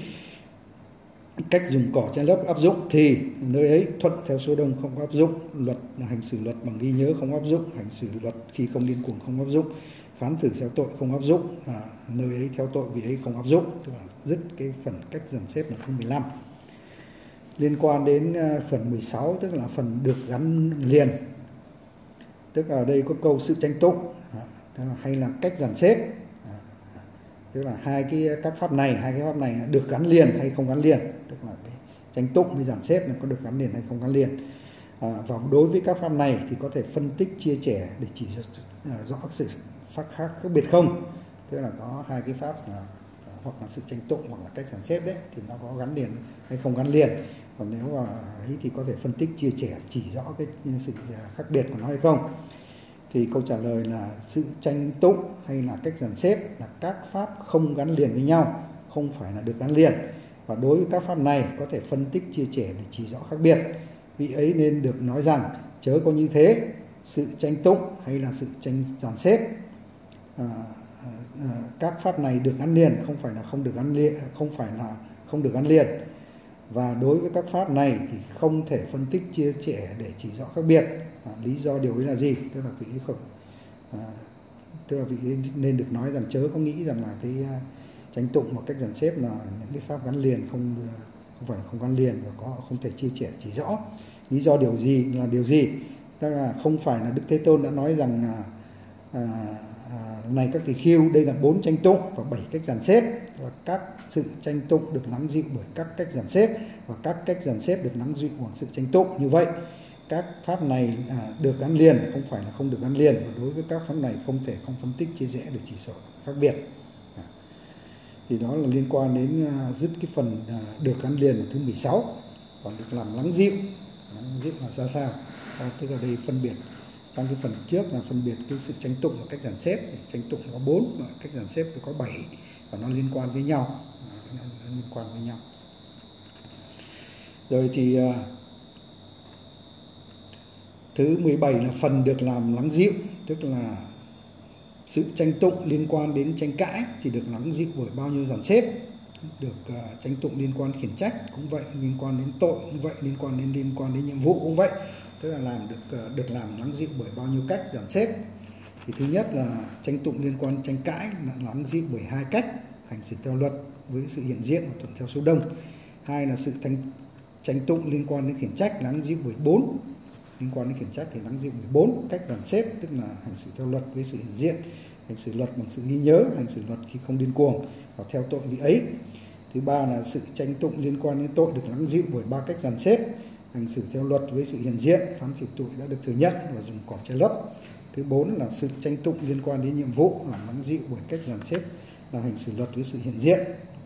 cách dùng cỏ che lấp áp dụng thì nơi ấy thuận theo số đông không áp dụng, luật là hành xử luật bằng ghi nhớ không áp dụng, hành xử luật khi không điên cuồng không áp dụng, phán xử theo tội không áp dụng, à, nơi ấy theo tội vị ấy không áp dụng, tức là dứt cái phần cách dàn xếp là thứ mười lăm. Liên quan đến phần mười sáu, tức là phần được gắn liền, tức là ở đây có câu sự tranh tụng à, hay là cách dàn xếp, à, tức là hai cái các pháp này, hai cái pháp này được gắn liền hay không gắn liền, tức là cái tranh tụng với dàn xếp nó có được gắn liền hay không gắn liền. À, và đối với các pháp này thì có thể phân tích chia sẻ để chỉ rõ sự khác khác khác biệt không, tức là có hai cái pháp là hoặc là sự tranh tụng hoặc là cách dàn xếp đấy thì nó có gắn liền hay không gắn liền. Còn nếu mà ấy thì có thể phân tích chia sẻ chỉ rõ cái sự khác biệt của nó hay không. Thì câu trả lời là sự tranh tụng hay là cách dàn xếp là các pháp không gắn liền với nhau, không phải là được gắn liền. Và đối với các pháp này có thể phân tích chia sẻ để chỉ rõ khác biệt. Vì ấy nên được nói rằng chớ có như thế, sự tranh tụng hay là sự tranh dàn xếp. À, à, à, các pháp này được gắn liền, không phải là không được gắn liền, không phải là không được gắn liền. Và đối với các pháp này thì không thể phân tích chia sẻ để chỉ rõ khác biệt. À, lý do điều ấy là gì? Tức là vị không, à, tức là vị nên được nói rằng chớ có nghĩ rằng là cái uh, tranh tụng hoặc cách dàn xếp là những cái pháp gắn liền, không không phải là không gắn liền và có không thể chia sẻ chỉ rõ. Lý do điều gì là điều gì? Tức là không phải là Đức Thế Tôn đã nói rằng à, à, à, này các tỳ khưu, đây là bốn tranh tụng và bảy cách dàn xếp, và các sự tranh tụng được lắng dịu bởi các cách dàn xếp và các cách dàn xếp được lắng dịu bằng sự tranh tụng. Như vậy các pháp này à, được gắn liền, không phải là không được gắn liền, và đối với các pháp này không thể không phân tích chia rẽ để chỉ rõ khác biệt. À, thì đó là liên quan đến à, dứt cái phần à, được gắn liền ở thứ mười sáu. Còn được làm lắng dịu, lắng dịu là ra sao? À, tức là đây phân biệt trong cái phần trước là phân biệt cái sự tranh tụng và cách dàn xếp. Tranh tụng có bốn, cách dàn xếp thì có bảy, và nó liên quan với nhau, nó liên quan với nhau. Rồi thì à, thứ mười bảy là phần được làm lắng dịu, tức là sự tranh tụng liên quan đến tranh cãi thì được lắng dịu bởi bao nhiêu dàn xếp. Được uh, tranh tụng liên quan khiển trách cũng vậy, liên quan đến tội cũng vậy, liên quan đến liên quan đến nhiệm vụ cũng vậy, tức là làm được uh, được làm lắng dịu bởi bao nhiêu cách dàn xếp. Thì thứ nhất là tranh tụng liên quan tranh cãi là lắng dịu bởi hai cách: hành xử theo luật với sự hiện diện và thuận theo số đông. Hai là sự tranh tranh tụng liên quan đến khiển trách lắng dịu bởi bốn, liên quan đến khiển trách thì lắng dịu bởi bốn cách dàn xếp, tức là hành xử theo luật với sự hiện diện, hành xử luật bằng sự ghi nhớ, hành xử luật khi không điên cuồng và theo tội vị ấy. Thứ ba là sự tranh tụng liên quan đến tội được lắng dịu bởi ba cách dàn xếp: hành xử theo luật với sự hiện diện, phán xử tội đã được thừa nhận và dùng cỏ che lấp. Thứ bốn là sự tranh tụng liên quan đến nhiệm vụ là lắng dịu bởi cách dàn xếp là hành xử luật với sự hiện diện.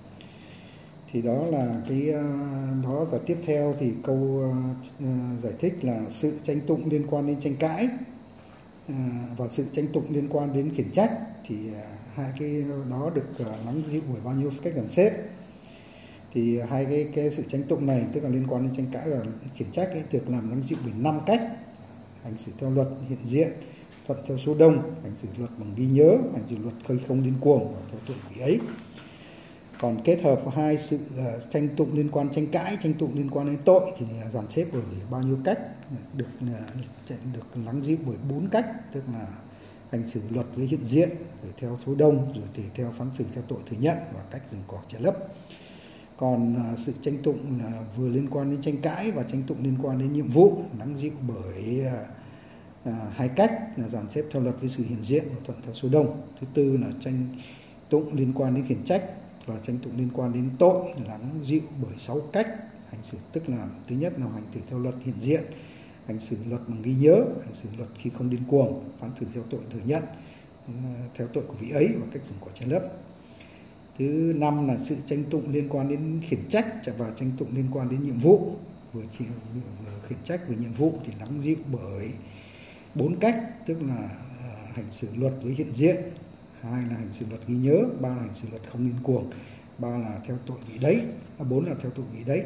Thì đó là cái đó. Và tiếp theo thì câu uh, giải thích là sự tranh tụng liên quan đến tranh cãi uh, và sự tranh tụng liên quan đến khiển trách thì uh, hai cái đó được uh, lắng dịu bởi bao nhiêu cách dàn xếp. Thì hai cái, cái sự tranh tụng này, tức là liên quan đến tranh cãi và khiển trách ấy, được làm lắng dịu bởi năm cách: hành xử theo luật, hiện diện, thuận theo số đông, hành xử luật bằng ghi nhớ, hành xử luật khơi không điên cuồng và theo tội vị ấy. Còn kết hợp hai sự uh, tranh tụng liên quan tranh cãi, tranh tụng liên quan đến tội thì uh, dàn xếp bởi bao nhiêu cách, được uh, được lắng dịu bởi bốn cách, tức là hành xử luật với hiện diện, rồi theo số đông, rồi thì theo phán xử theo tội thừa nhận và cách dùng cỏ che lấp. Còn uh, sự tranh tụng uh, vừa liên quan đến tranh cãi và tranh tụng liên quan đến nhiệm vụ lắng dịu bởi uh, uh, hai cách là dàn xếp theo luật với sự hiện diện và thuận theo số đông. Thứ tư là tranh tụng liên quan đến khiển trách và tranh tụng liên quan đến tội lắng dịu bởi sáu cách hành xử, tức là thứ nhất là hành xử theo luật hiện diện, hành xử luật bằng ghi nhớ, hành xử luật khi không điên cuồng, phán xử theo tội thừa nhận uh, theo tội của vị ấy và cách dùng cỏ che lấp. Thứ năm là sự tranh tụng liên quan đến khiển trách và tranh tụng liên quan đến nhiệm vụ. Vừa chỉ vừa khiển trách về nhiệm vụ thì lắng dịu bởi bốn cách, tức là uh, hành xử luật với hiện diện, hai là hành xử luật ghi nhớ, ba là hành xử luật không điên cuồng, ba là theo tội vị đấy, bốn là theo tội vị đấy.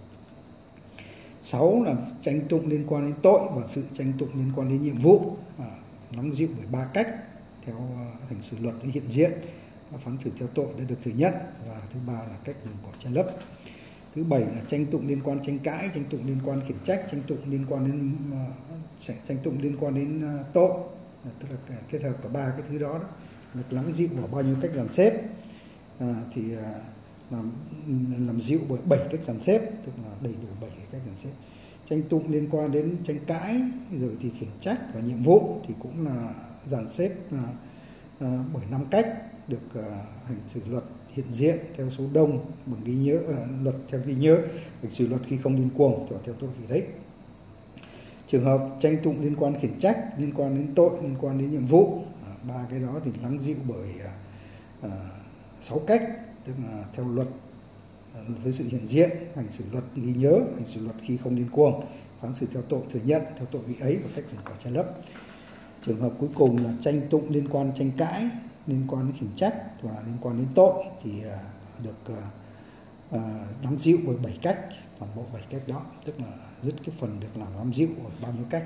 Sáu là tranh tụng liên quan đến tội và sự tranh tụng liên quan đến nhiệm vụ, à, lắng dịu bởi ba cách: theo uh, hành xử luật với hiện diện, phán xử theo tội đã được thừa nhận, và thứ ba là cách dùng cỏ che lấp. Thứ bảy là tranh tụng liên quan tranh cãi, tranh tụng liên quan khiển trách, tranh tụng liên quan đến uh, tranh tụng liên quan đến uh, tội, à, tức là kết hợp cả ba cái thứ đó, đó được lắng dịu vào bao nhiêu cách dàn xếp, à, thì uh, làm làm dịu bởi bảy cách dàn xếp, tức là đầy đủ bảy cách dàn xếp. Tranh tụng liên quan đến tranh cãi rồi thì khiển trách và nhiệm vụ thì cũng là dàn xếp uh, uh, bởi năm cách, được uh, hành xử luật hiện diện theo số đông bằng ghi nhớ, uh, luật theo ghi nhớ, hành xử luật khi không liên cuồng theo tội vị đấy. Trường hợp tranh tụng liên quan khiển trách, liên quan đến tội, liên quan đến nhiệm vụ, ba uh, cái đó thì lắng dịu bởi uh, uh, sáu cách, tức là theo luật uh, với sự hiện diện, hành xử luật ghi nhớ, hành xử luật khi không liên cuồng, phán xử theo tội thừa nhận theo tội vị ấy và cách dùng quả che lấp. Trường hợp cuối cùng là tranh tụng liên quan tranh cãi, liên quan đến khiển trách và liên quan đến tội thì uh, được uh, uh, nắm dịu bởi bảy cách, toàn bộ bảy cách đó, tức là dứt cái phần được làm nắm dịu ở bao nhiêu cách.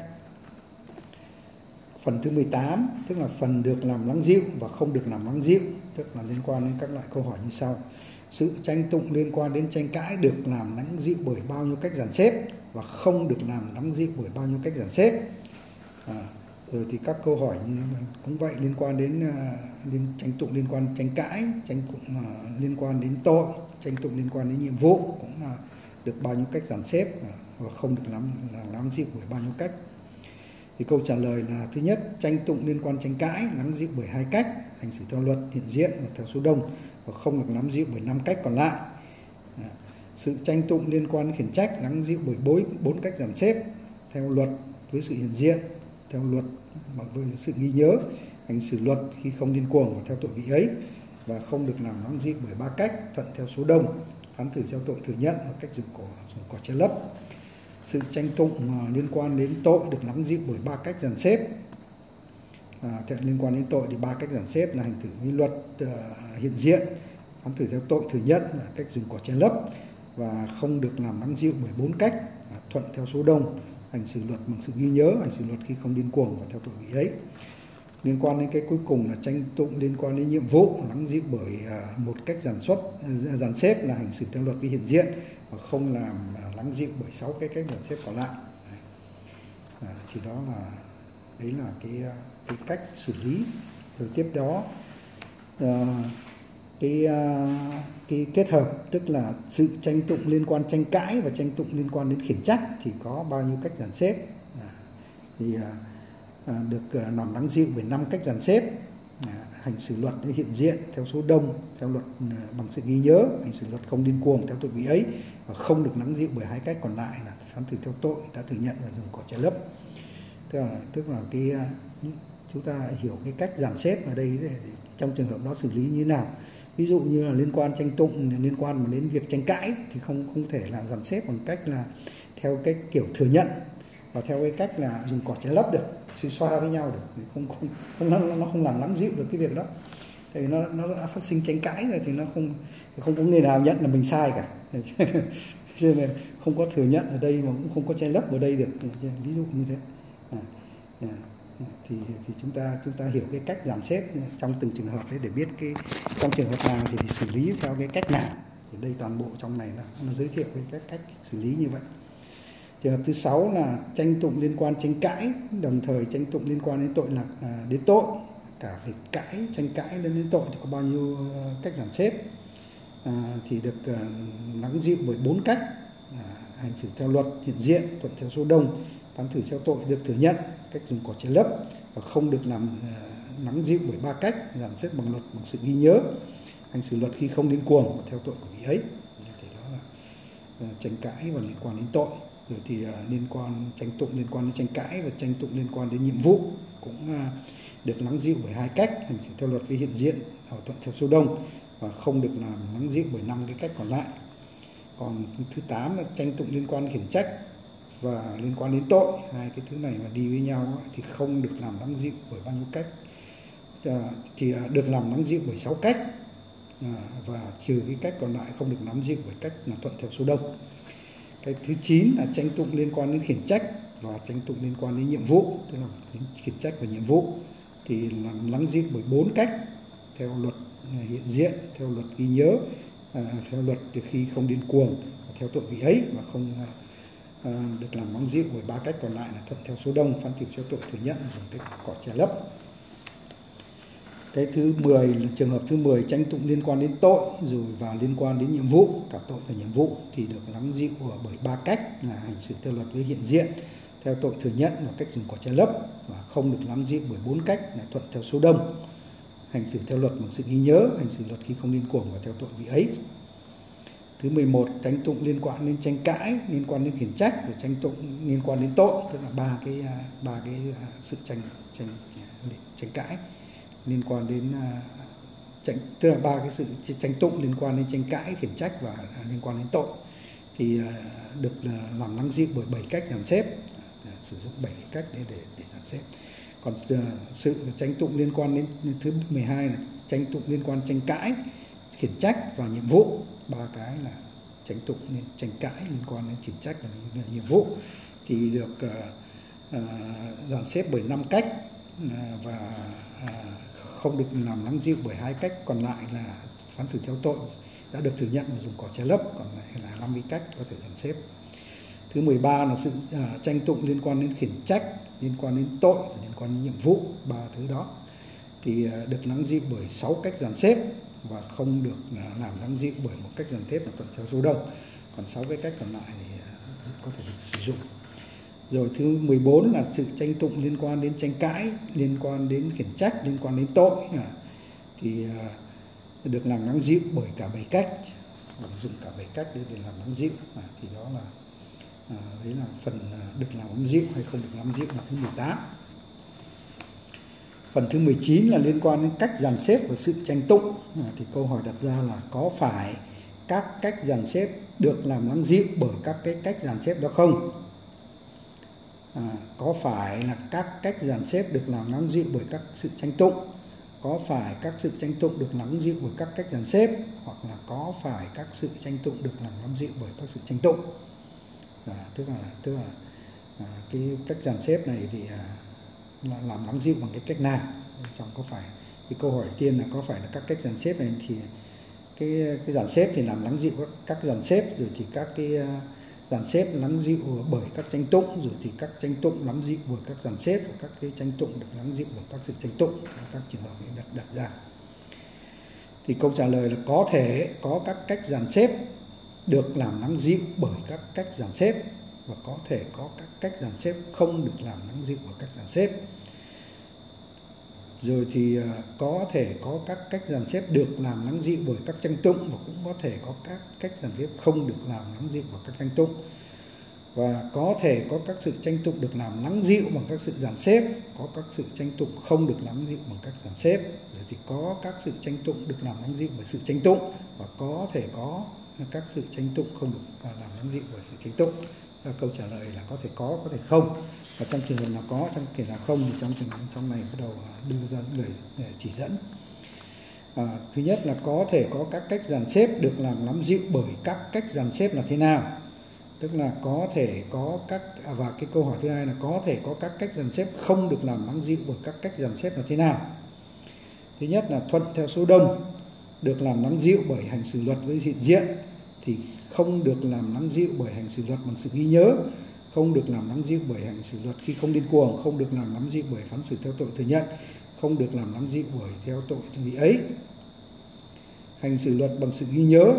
Phần thứ mười tám, tức là phần được làm lắng dịu và không được làm lắng dịu, tức là liên quan đến các loại câu hỏi như sau. Sự tranh tụng liên quan đến tranh cãi được làm lắng dịu bởi bao nhiêu cách dàn xếp và không được làm lắng dịu bởi bao nhiêu cách dàn xếp. À, rồi thì các câu hỏi như cũng vậy, liên quan đến uh, liên tranh tụng liên quan tranh cãi, tranh tụng uh, liên quan đến tội, tranh tụng liên quan đến nhiệm vụ cũng là uh, được bao nhiêu cách dàn xếp uh, và không được làm lắng dịu bởi bao nhiêu cách. Thì câu trả lời là thứ nhất, tranh tụng liên quan tranh cãi lắng dịu bởi hai cách, hành xử theo luật hiện diện và theo số đông, và không được lắng dịu bởi năm cách còn lại. À, sự tranh tụng liên quan đến khiển trách lắng dịu bởi bốn bốn cách dàn xếp theo luật với sự hiện diện, theo luật với sự ghi nhớ, hành xử luật khi không liên cuồng và theo tội vị ấy, và không được làm lắng dịu bởi ba cách, thuận theo số đông, phán xử theo tội thừa nhận và cách dùng cổ dùng quả che lấp. Sự tranh tụng liên quan đến tội được lắng dịu bởi ba cách dàn xếp. À, liên quan đến tội thì ba cách dàn xếp là hành xử với luật uh, hiện diện, phán xử theo tội thừa nhận là cách dùng quả che lấp, và không được làm lắng dịu bởi bốn cách, à, thuận theo số đông, hành xử luật bằng sự ghi nhớ, hành xử luật khi không liên cuồng và theo tội vị ấy. Liên quan đến cái cuối cùng là tranh tụng liên quan đến nhiệm vụ lắng dịu bởi uh, một cách dàn xuất uh, dàn xếp là hành xử theo luật với hiện diện và không làm uh, lắng dịu bởi sáu cái cách dàn xếp còn lại. À, thì đó là đấy là cái uh, cái cách xử lý. Rồi tiếp đó uh, cái uh, cái kết hợp, tức là sự tranh tụng liên quan tranh cãi và tranh tụng liên quan đến khiển trách thì có bao nhiêu cách dàn xếp. À, thì uh, À, được à, làm lắng dịu bởi năm cách dàn xếp, à, hành xử luật hiện diện theo số đông, theo luật à, bằng sự ghi nhớ, hành xử luật không liên cuồng theo tội vị ấy, và không được lắng dịu bởi hai cách còn lại là phán xử theo tội đã thừa nhận và dùng quả che lấp. Tức là, tức là cái chúng ta hiểu cái cách dàn xếp ở đây để, để, trong trường hợp đó xử lý như thế nào. Ví dụ như là liên quan tranh tụng, liên quan đến việc tranh cãi thì không không thể làm dàn xếp bằng cách là theo cái kiểu thừa nhận và theo cái cách là dùng quả che lấp được, suy xoa với nhau được, không không không nó, nó không làm lắng dịu được cái việc đó. Thì nó nó đã phát sinh tranh cãi rồi thì nó không không có người nào nhận là mình sai cả. Cho nên không có thừa nhận ở đây mà cũng không có che lấp ở đây được, ví dụ như thế. À, à, thì thì chúng ta chúng ta hiểu cái cách dàn xếp trong từng trường hợp đấy để biết cái trong trường hợp nào thì, thì xử lý theo cái cách nào. Thì đây toàn bộ trong này nó, nó giới thiệu cái cách cách xử lý như vậy. Trường hợp thứ sáu là tranh tụng liên quan tranh cãi, đồng thời tranh tụng liên quan đến tội là à, đến tội, cả việc cãi, tranh cãi lên đến tội thì có bao nhiêu cách dàn xếp, à, thì được à, lắng dịu bởi bốn cách, à, hành xử theo luật hiện diện, thuận theo số đông, phán xử theo tội được thừa nhận, cách dùng quả che lấp, và không được làm à, lắng dịu bởi ba cách, dàn xếp bằng luật bằng sự ghi nhớ, hành xử luật khi không liên cuồng và theo tội của vị ấy. Thì đó là à, tranh cãi và liên quan đến tội. Rồi thì uh, liên quan tranh tụng liên quan đến tranh cãi và tranh tụng liên quan đến nhiệm vụ cũng uh, được lắng dịu bởi hai cách, hành xử theo luật với hiện diện, thuận theo số đông, và không được làm lắng dịu bởi năm cái cách còn lại. Còn thứ tám là tranh tụng liên quan đến khiển trách và liên quan đến tội, hai cái thứ này mà đi với nhau thì không được làm lắng dịu bởi bao nhiêu cách, uh, thì uh, được làm lắng dịu bởi sáu cách, uh, và trừ cái cách còn lại không được lắng dịu bởi cách là thuận theo số đông. Cái thứ chín là tranh tụng liên quan đến khiển trách và tranh tụng liên quan đến nhiệm vụ, tức là khiển trách và nhiệm vụ thì làm lắng dịu bởi bốn cách, theo luật hiện diện, theo luật ghi nhớ, à, theo luật từ khi không liên cuồng, theo tội vị ấy, và không à, được làm lắng dịu bởi ba cách còn lại là thuận theo số đông, phán xử theo tội thừa nhận, dùng cái quả che lấp. Cái thứ mười, trường hợp thứ mười, tranh tụng liên quan đến tội rồi và liên quan đến nhiệm vụ, cả tội và nhiệm vụ thì được lắng dịu bởi ba cách là hành xử theo luật với hiện diện, theo tội thừa nhận và cách dùng quả che lấp, và không được lắng dịu bởi bốn cách là thuận theo số đông, hành xử theo luật bằng sự ghi nhớ, hành xử luật khi không điên cuồng và theo tội vị ấy. Thứ mười một, tranh tụng liên quan đến tranh cãi, liên quan đến khiển trách, và tranh tụng liên quan đến tội, tức là ba cái ba cái sự tranh tranh tranh cãi liên quan đến tranh, tức là ba cái sự tranh tụng liên quan đến tranh cãi, khiển trách và liên quan đến tội thì được làm lắng dịu bởi bảy cách dàn xếp, sử dụng bảy cái cách để để, để dàn xếp. Còn sự tranh tụng liên quan đến thứ mười hai là tranh tụng liên quan tranh cãi, khiển trách và nhiệm vụ. Ba cái là tranh tụng nên tranh cãi liên quan đến khiển trách và nhiệm vụ thì được uh, uh, dàn xếp bởi năm cách uh, và uh, không được làm lắng dịu bởi hai cách còn lại là phán xử theo tội đã được thừa nhận và dùng cỏ che lấp, còn lại là năm cái cách có thể dàn xếp. Thứ mười ba là sự uh, tranh tụng liên quan đến khiển trách, liên quan đến tội và liên quan đến nhiệm vụ. Ba thứ đó thì uh, được lắng dịu bởi sáu cách dàn xếp và không được uh, làm lắng dịu bởi một cách dàn xếp là thuận theo số đông. Còn sáu cái cách còn lại thì uh, có thể được sử dụng. Rồi thứ mười bốn là sự tranh tụng liên quan đến tranh cãi, liên quan đến khiển trách, liên quan đến tội uh, thì uh, được làm lắng dịu bởi cả bảy cách, dùng cả bảy cách để, để làm lắng dịu. À, thì đó là à, đấy là phần được làm lắng dịu hay không được lắng dịu là thứ mười tám. Phần thứ mười chín là liên quan đến cách dàn xếp và sự tranh tụng. À, thì câu hỏi đặt ra là có phải các cách dàn xếp được làm lắng dịu bởi các cái cách dàn xếp đó không? À, có phải là các cách dàn xếp được làm lắng dịu bởi các sự tranh tụng? Có phải các sự tranh tụng được lắng dịu bởi các cách dàn xếp, hoặc là có phải các sự tranh tụng được làm lắng dịu bởi các sự tranh tụng? À, tức là tức là à, cái cách dàn xếp này thì à, là làm lắng dịu bằng cái cách nào? Trong có phải cái câu hỏi tiên là có phải là các cách dàn xếp này thì cái cái dàn xếp thì làm lắng dịu các các dàn xếp, rồi thì các cái uh, dàn xếp lắng dịu bởi các tranh tụng, rồi thì các tranh tụng lắng dịu bởi các dàn xếp, và các cái tranh tụng được lắng dịu bởi các sự tranh tụng, các trường hợp đặt đặt ra. Thì câu trả lời là có thể có các cách dàn xếp được làm lắng dịu bởi các cách dàn xếp, và có thể có các cách dàn xếp không được làm lắng dịu bởi các dàn xếp. Rồi thì uh, có thể có các cách dàn xếp được làm lắng dịu bởi các tranh tụng, và cũng có thể có các cách dàn xếp không được làm lắng dịu bởi các tranh tụng. Và có thể có các sự tranh tụng được làm lắng dịu bằng các sự dàn xếp, có các sự tranh tụng không được lắng dịu bằng các dàn xếp. Rồi thì có các sự tranh tụng được làm lắng dịu bởi sự tranh tụng, và có thể có các sự tranh tụng không được làm lắng dịu bởi sự tranh tụng. Và câu trả lời là có thể có, có thể không. Và trong trường hợp nào có, trong trường hợp nào không thì trong trường hợp trong này bắt đầu đưa ra những lời chỉ dẫn. À, thứ nhất là có thể có các cách dàn xếp được làm lắng dịu bởi các cách dàn xếp là thế nào? Tức là có thể có các à, và cái câu hỏi thứ hai là có thể có các cách dàn xếp không được làm lắng dịu bởi các cách dàn xếp là thế nào? Thứ nhất là thuận theo số đông được làm lắng dịu bởi hành xử luật với hiện diện thì không được làm lắng dịu bởi hành xử luật bằng sự ghi nhớ, không được làm lắng dịu bởi hành xử luật khi không điên cuồng, không được làm lắng dịu bởi phán xử theo tội thừa nhận, không được làm lắng dịu bởi theo tội vị ấy. Hành xử luật bằng sự ghi nhớ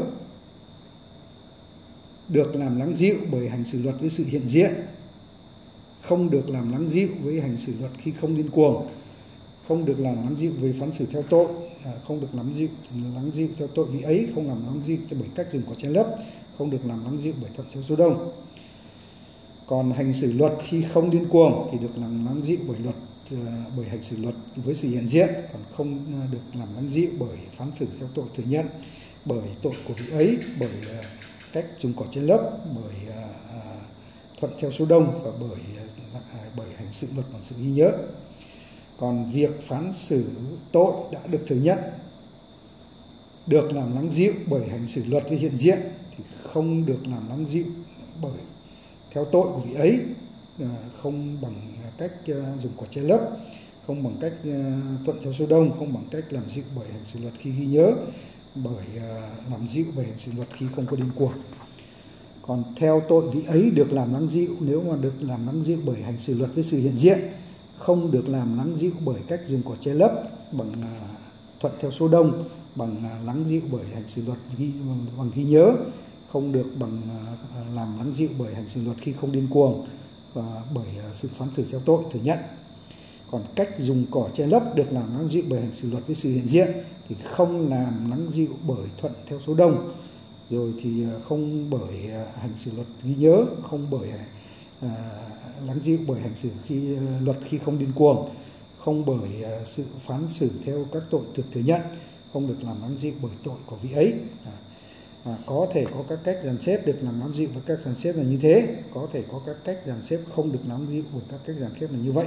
được làm lắng dịu bởi hành xử luật với sự hiện diện, không được làm lắng dịu với hành xử luật khi không điên cuồng, không được làm lắng dịu với phán xử theo tội, à, không được lắng dịu lắng dịu theo tội vị ấy, không làm lắng dịu bởi cách dùng cỏ che lấp, không được làm lắng dịu bởi thuận theo số đông. Còn hành xử luật khi không điên cuồng thì được làm lắng dịu bởi luật uh, bởi hành xử luật với sự hiện diện, còn không uh, được làm lắng dịu bởi phán xử theo tội thừa nhận, bởi tội của vị ấy, bởi uh, cách dùng cỏ che lấp, bởi uh, uh, thuận theo số đông và bởi uh, bởi hành xử luật bằng sự ghi nhớ. Còn việc phán xử tội đã được thừa nhận được làm lắng dịu bởi hành xử luật với hiện diện thì không được làm lắng dịu bởi theo tội của vị ấy, không bằng cách dùng cỏ che lấp, không bằng cách thuận theo số đông, không bằng cách làm dịu bởi hành xử luật khi ghi nhớ, bởi làm dịu bởi hành xử luật khi không có điên cuồng. Còn theo tội vị ấy được làm lắng dịu nếu mà được làm lắng dịu bởi hành xử luật với sự hiện diện, không được làm lắng dịu bởi cách dùng cỏ che lấp, bằng thuận theo số đông, bằng lắng dịu bởi hành xử luật ghi, bằng, bằng ghi nhớ, không được bằng làm lắng dịu bởi hành xử luật khi không điên cuồng và bởi sự phán xử theo tội thừa nhận. Còn cách dùng cỏ che lấp được làm lắng dịu bởi hành xử luật với sự hiện diện thì không làm lắng dịu bởi thuận theo số đông, rồi thì không bởi hành xử luật ghi nhớ, không bởi à, lắng dịu bởi hành xử khi luật khi không điên cuồng, không bởi à, sự phán xử theo các tội được thừa nhận, không được làm lắng dịu bởi tội của vị ấy. À, à, có thể có các cách dàn xếp được làm lắng dịu và các dàn xếp là như thế, có thể có các cách dàn xếp không được lắng dịu bởi các cách dàn xếp là như vậy.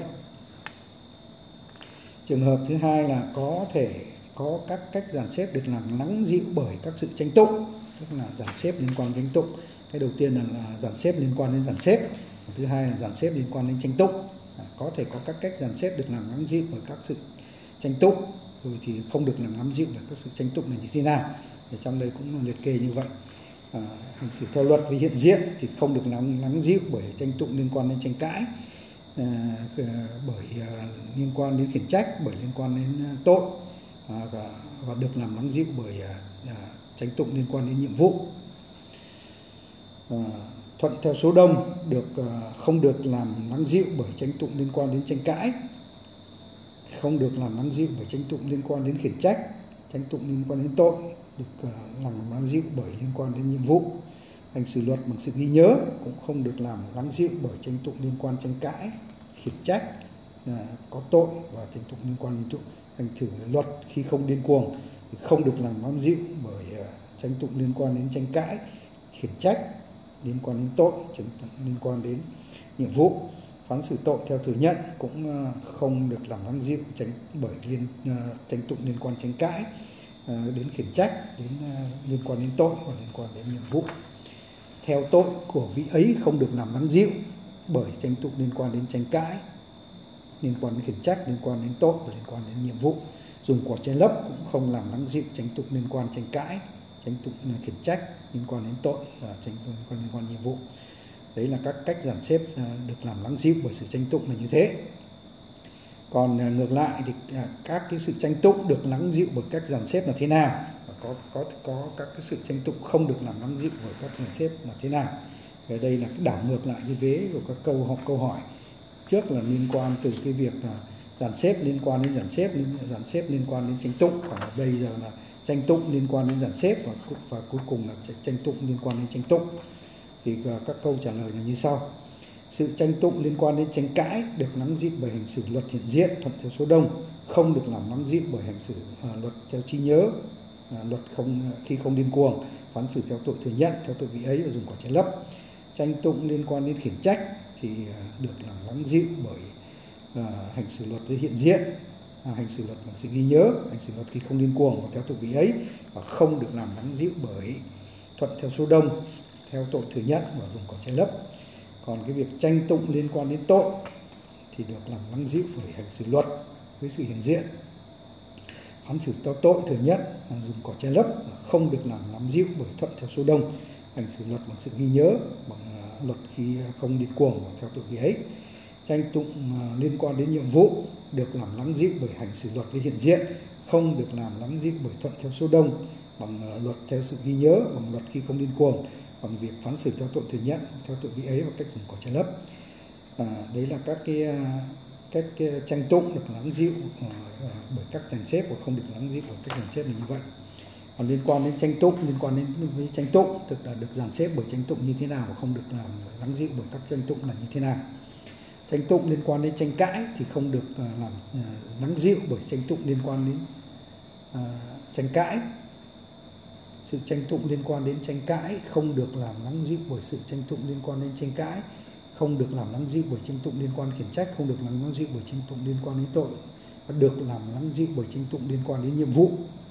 Trường hợp thứ hai là có thể có các cách dàn xếp được làm lắng dịu bởi các sự tranh tụng, tức là dàn xếp liên quan đến tranh tụng. Cái đầu tiên là, là dàn xếp liên quan đến dàn xếp, thứ hai là dàn xếp liên quan đến tranh tụng. À, có thể có các cách dàn xếp được làm lắng dịu bởi các sự tranh tụng, rồi thì không được làm lắng dịu bởi các sự tranh tụng là như thế nào. Ở trong đây cũng liệt kê như vậy. À, hành xử theo luật với hiện diện thì không được làm lắng dịu bởi tranh tụng liên quan đến tranh cãi, à, bởi à, liên quan đến khiển trách, bởi liên quan đến à, tội, à, và, và được làm lắng dịu bởi à, à, tranh tụng liên quan đến nhiệm vụ. À, thuận theo số đông được à, không được làm lắng dịu bởi tranh tụng liên quan đến tranh cãi, không được làm lắng dịu bởi tranh tụng liên quan đến khiển trách, tranh tụng liên quan đến tội, được uh, làm lắng dịu bởi liên quan đến nhiệm vụ. Hành xử luật bằng sự ghi nhớ cũng không được làm lắng dịu bởi tranh tụng liên quan tranh cãi, khiển trách, uh, có tội và tranh tụng liên quan đến tội. Hành xử luật khi không điên cuồng thì không được làm lắng dịu bởi uh, tranh tụng liên quan đến tranh cãi, khiển trách, liên quan đến tội, tranh tụng liên quan đến nhiệm vụ. Phán xử tội theo thừa nhận cũng không được làm lắng dịu tránh bởi liên tranh tụng liên quan tranh cãi, đến khiển trách, đến liên quan đến tội và liên quan đến nhiệm vụ. Theo tội của vị ấy không được làm lắng dịu bởi tranh tụng liên quan đến tranh cãi, liên quan đến khiển trách, liên quan đến tội và liên quan đến nhiệm vụ. Dùng cỏ che lấp cũng không làm lắng dịu tranh tụng liên quan tranh cãi, tranh tụng khiển trách, liên quan đến tội và tranh tụng liên quan liên quan nhiệm vụ. Đấy là các cách dàn xếp được làm lắng dịu bởi sự tranh tụng là như thế. Còn ngược lại thì các cái sự tranh tụng được lắng dịu bởi các dàn xếp là thế nào? Và có có có các cái sự tranh tụng không được làm lắng dịu bởi các dàn xếp là thế nào? Ở đây là cái đảo ngược lại cái vế của các câu học câu hỏi. Trước là liên quan từ cái việc là dàn xếp liên quan đến dàn xếp, dàn xếp liên quan đến tranh tụng, còn ở đây giờ là tranh tụng liên quan đến dàn xếp và và cuối cùng là tranh tụng liên quan đến tranh tụng. Thì các câu trả lời là như sau. Sự tranh tụng liên quan đến tranh cãi được lắng dịu bởi hành xử luật hiện diện thuận theo số đông, không được làm lắng dịu bởi hành xử à, luật theo trí nhớ, à, luật không khi không điên cuồng, phán xử theo tội thừa nhận, theo tội vị ấy và dùng cỏ che lấp. Tranh tụng liên quan đến khiển trách thì à, được làm lắng dịu bởi à, hành xử luật với hiện diện, à, hành xử luật bằng sự ghi nhớ, hành xử luật khi không điên cuồng và theo tội vị ấy, và không được làm lắng dịu bởi thuận theo số đông, theo tội thừa nhận và dùng cỏ che lấp. Còn cái việc tranh tụng liên quan đến tội thì được làm lắng dịu bởi hành xử luật với sự hiện diện, phán xử theo tội thừa nhận và dùng cỏ che lấp, không được làm lắng dịu bởi thuận theo số đông, hành xử luật bằng sự ghi nhớ, bằng luật khi không điên cuồng và theo tội vị ấy. Tranh tụng liên quan đến nhiệm vụ được làm lắng dịu bởi hành xử luật với hiện diện, không được làm lắng dịu bởi thuận theo số đông, bằng luật theo sự ghi nhớ, bằng luật khi không điên cuồng, bằng việc phán xử theo tội thừa nhận, theo tội vị ấy và cách dùng cỏ che lấp. À, đấy là các cái cách cái tranh tụng được lắng dịu uh, bởi các dàn xếp và không được lắng dịu bởi các dàn xếp là như vậy. Còn liên quan đến tranh tụng, liên quan đến với tranh tụng tức là được dàn xếp bởi tranh tụng như thế nào và không được làm lắng dịu bởi các tranh tụng là như thế nào. Tranh tụng liên quan đến tranh cãi thì không được uh, làm uh, lắng dịu bởi tranh tụng liên quan đến uh, tranh cãi. Sự tranh tụng liên quan đến tranh cãi không được làm lắng dịu bởi sự tranh tụng liên quan đến tranh cãi, không được làm lắng dịu bởi tranh tụng liên quan khiển trách, không được làm lắng dịu bởi tranh tụng liên quan đến tội, và được làm lắng dịu bởi tranh tụng liên quan đến nhiệm vụ.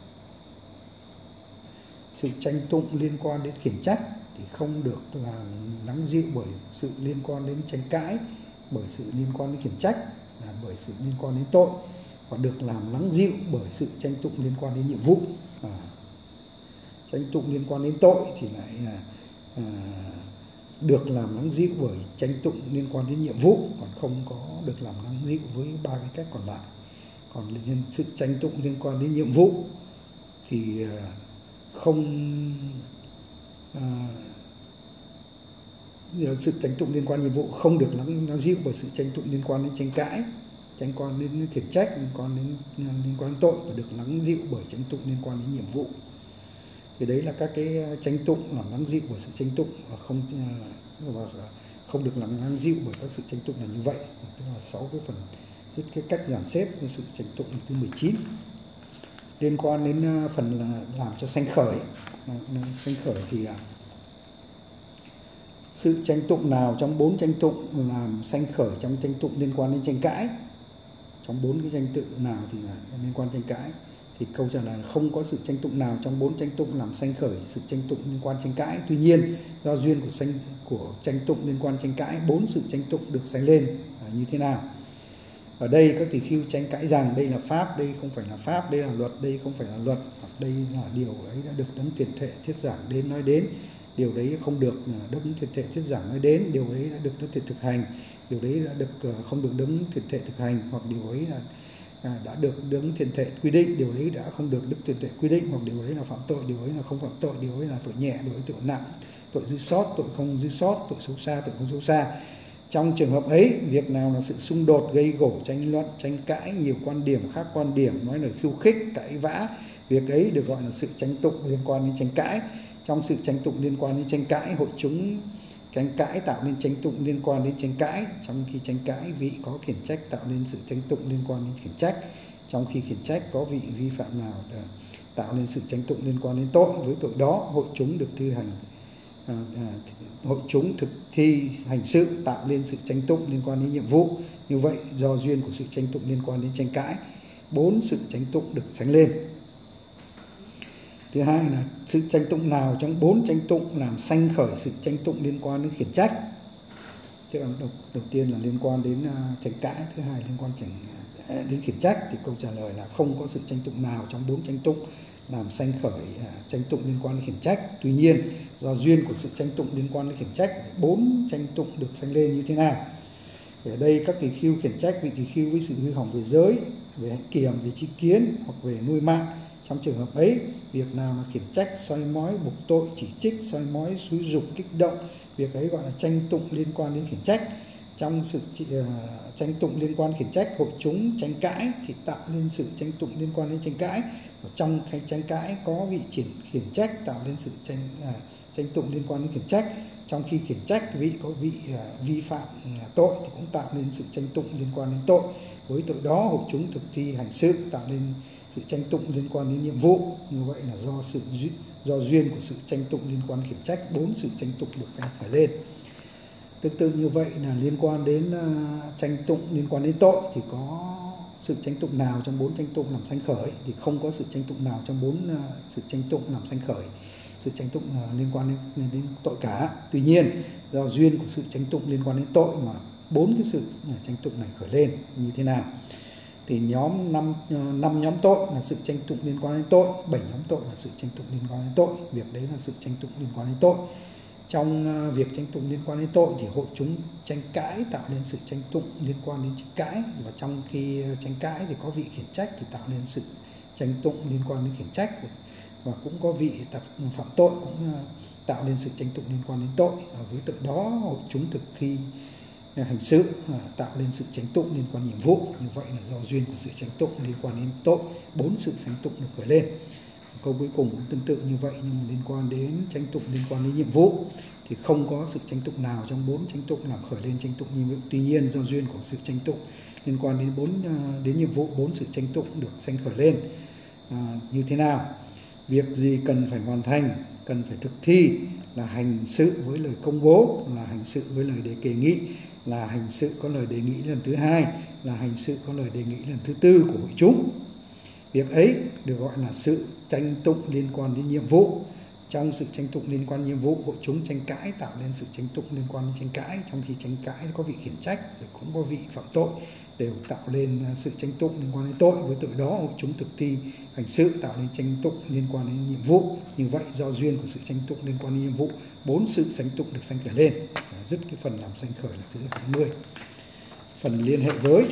Sự tranh tụng liên quan đến khiển trách thì không được làm lắng dịu bởi sự liên quan đến tranh cãi, bởi sự liên quan đến khiển trách, là bởi sự liên quan đến tội, và được làm lắng dịu bởi sự tranh tụng liên quan đến nhiệm vụ. À, tranh tụng liên quan đến tội thì lại à, được làm lắng dịu bởi tranh tụng liên quan đến nhiệm vụ, còn không có được làm lắng dịu với ba cái cách còn lại. Còn sự tranh tụng liên quan đến nhiệm vụ thì à, không à, sự tranh tụng liên quan nhiệm vụ không được lắng dịu bởi sự tranh tụng liên quan đến tranh cãi, tranh quan đến khiển trách, liên quan đến liên quan đến tội và được lắng dịu bởi tranh tụng liên quan đến nhiệm vụ. Thì đấy là các cái tranh tụng làm lắng dịu bởi sự tranh tụng và không và không được làm lắng dịu bởi các sự tranh tụng là như vậy. Tức là sáu cái phần rất cái cách dàn xếp sự tranh tụng thứ mười chín. Liên quan đến phần là làm cho sanh khởi. Sanh khởi thì sự tranh tụng nào trong bốn tranh tụng làm sanh khởi trong tranh tụng liên quan đến tranh cãi? Trong bốn cái tranh tự nào thì là liên quan tranh cãi? Thì câu trả lời là không có sự tranh tụng nào trong bốn tranh tụng làm sanh khởi sự tranh tụng liên quan tranh cãi. Tuy nhiên, do duyên của sanh của tranh tụng liên quan tranh cãi, bốn sự tranh tụng được sanh lên là như thế nào? Ở đây các tỷ khưu tranh cãi rằng đây là pháp, đây không phải là pháp, đây là luật, đây không phải là luật, hoặc đây là điều ấy đã được đấng tiền thệ thuyết giảng đến nói đến, điều đấy không được đấng tiền thệ thuyết giảng nói đến, điều đấy đã được đấng tiền thực hành, điều đấy đã được không được đấng tiền thệ thực hành, hoặc điều ấy là À, đã được đấng tiền thệ quy định, điều đấy đã không được đức tiền thệ quy định, hoặc điều đấy là phạm tội, điều ấy là không phạm tội, điều ấy là tội nhẹ, điều ấy tội nặng, tội dư sót, tội không dư sót, tội xấu xa, tội không xấu xa. Trong trường hợp ấy, việc nào là sự xung đột, gây gổ, tranh luận, tranh cãi, nhiều quan điểm, khác quan điểm, nói lời khiêu khích, cãi vã, việc ấy được gọi là sự tranh tụng liên quan đến tranh cãi. Trong sự tranh tụng liên quan đến tranh cãi, hội chúng tranh cãi tạo nên tranh tụng liên quan đến tranh cãi. Trong khi tranh cãi, vị có khiển trách tạo nên sự tranh tụng liên quan đến khiển trách. Trong khi khiển trách, có vị vi phạm nào tạo nên sự tranh tụng liên quan đến tội. Với tội đó, hội chúng được thi hành à, à, hội chúng thực thi hành sự tạo nên sự tranh tụng liên quan đến nhiệm vụ. Như vậy, do duyên của sự tranh tụng liên quan đến tranh cãi, bốn sự tranh tụng được sánh lên. Thứ hai là sự tranh tụng nào trong bốn tranh tụng làm sanh khởi sự tranh tụng liên quan đến khiển trách. Tức là đầu, đầu tiên là liên quan đến uh, tranh cãi, thứ hai liên quan tranh, uh, đến khiển trách. Thì câu trả lời là không có sự tranh tụng nào trong bốn tranh tụng làm sanh khởi uh, tranh tụng liên quan đến khiển trách. Tuy nhiên, do duyên của sự tranh tụng liên quan đến khiển trách, bốn tranh tụng được sanh lên như thế nào? Thì ở đây các tỳ khưu khiển trách vị tỳ khưu với sự hư hỏng về giới, về hạnh kiểm, về tri kiến hoặc về nuôi mạng. Trong trường hợp ấy, việc nào là khiển trách, soi mói, buộc tội, chỉ trích, soi mói, xúi dục, kích động, việc ấy gọi là tranh tụng liên quan đến khiển trách. Trong sự uh, tranh tụng liên quan khiển trách, hội chúng tranh cãi thì tạo nên sự tranh tụng liên quan đến tranh cãi. Và trong cái tranh cãi có vị triển khiển trách tạo nên sự tranh uh, tranh tụng liên quan đến khiển trách. Trong khi khiển trách vị có vị uh, vi phạm uh, tội thì cũng tạo nên sự tranh tụng liên quan đến tội. Với tội đó, hội chúng thực thi hành sự tạo nên sự tranh tụng liên quan đến nhiệm vụ. Như vậy là do sự do duyên của sự tranh tụng liên quan khiển trách, bốn sự tranh tụng được sanh khởi lên. Tương tự như vậy là liên quan đến uh, tranh tụng liên quan đến tội thì có sự tranh tụng nào trong bốn tranh tụng làm sanh khởi? Thì không có sự tranh tụng nào trong bốn uh, sự tranh tụng làm sanh khởi sự tranh tụng uh, liên quan đến, đến, đến tội cả. Tuy nhiên, do duyên của sự tranh tụng liên quan đến tội mà bốn cái sự uh, tranh tụng này khởi lên như thế nào? Thì nhóm năm năm nhóm tội là sự tranh tụng liên quan đến tội, bảy nhóm tội là sự tranh tụng liên quan đến tội. Việc đấy là sự tranh tụng liên quan đến tội. Trong việc tranh tụng liên quan đến tội thì hội chúng tranh cãi tạo nên sự tranh tụng liên quan đến tranh cãi, và trong khi tranh cãi thì có vị khiển trách thì tạo nên sự tranh tụng liên quan đến khiển trách, và cũng có vị phạm tội cũng tạo nên sự tranh tụng liên quan đến tội. Với tội đó, hội chúng thực thi hành sự tạo lên sự tranh tụng liên quan nhiệm vụ. Như vậy là do duyên của sự tranh tụng liên quan đến tội, bốn sự tranh tụng được khởi lên. Câu cuối cùng cũng tương tự như vậy, nhưng mà liên quan đến tranh tụng liên quan đến nhiệm vụ thì không có sự tranh tụng nào trong bốn tranh tụng làm khởi lên tranh tụng nhiệm vụ. Tuy nhiên, do duyên của sự tranh tụng liên quan đến bốn đến nhiệm vụ, bốn sự tranh tụng được sanh khởi lên à, như thế nào? Việc gì cần phải hoàn thành, cần phải thực thi là hành sự với lời công bố, là hành sự với lời đề đề nghị, là hành sự có lời đề nghị lần thứ hai, là hành sự có lời đề nghị lần thứ tư của hội chúng. Việc ấy được gọi là sự tranh tụng liên quan đến nhiệm vụ. Trong sự tranh tụng liên quan nhiệm vụ, hội chúng tranh cãi tạo nên sự tranh tụng liên quan đến tranh cãi. Trong khi tranh cãi có vị khiển trách, rồi cũng có vị phạm tội, đều tạo lên sự tranh tụng liên quan đến tội. Với tội đó, hội chúng thực thi hành sự tạo nên tranh tụng liên quan đến nhiệm vụ. Như vậy, do duyên của sự tranh tụng liên quan đến nhiệm vụ, bốn sự tranh tụng được sanh khởi lên. Dứt cái phần làm sanh khởi là thứ hai mươi. Phần liên hệ với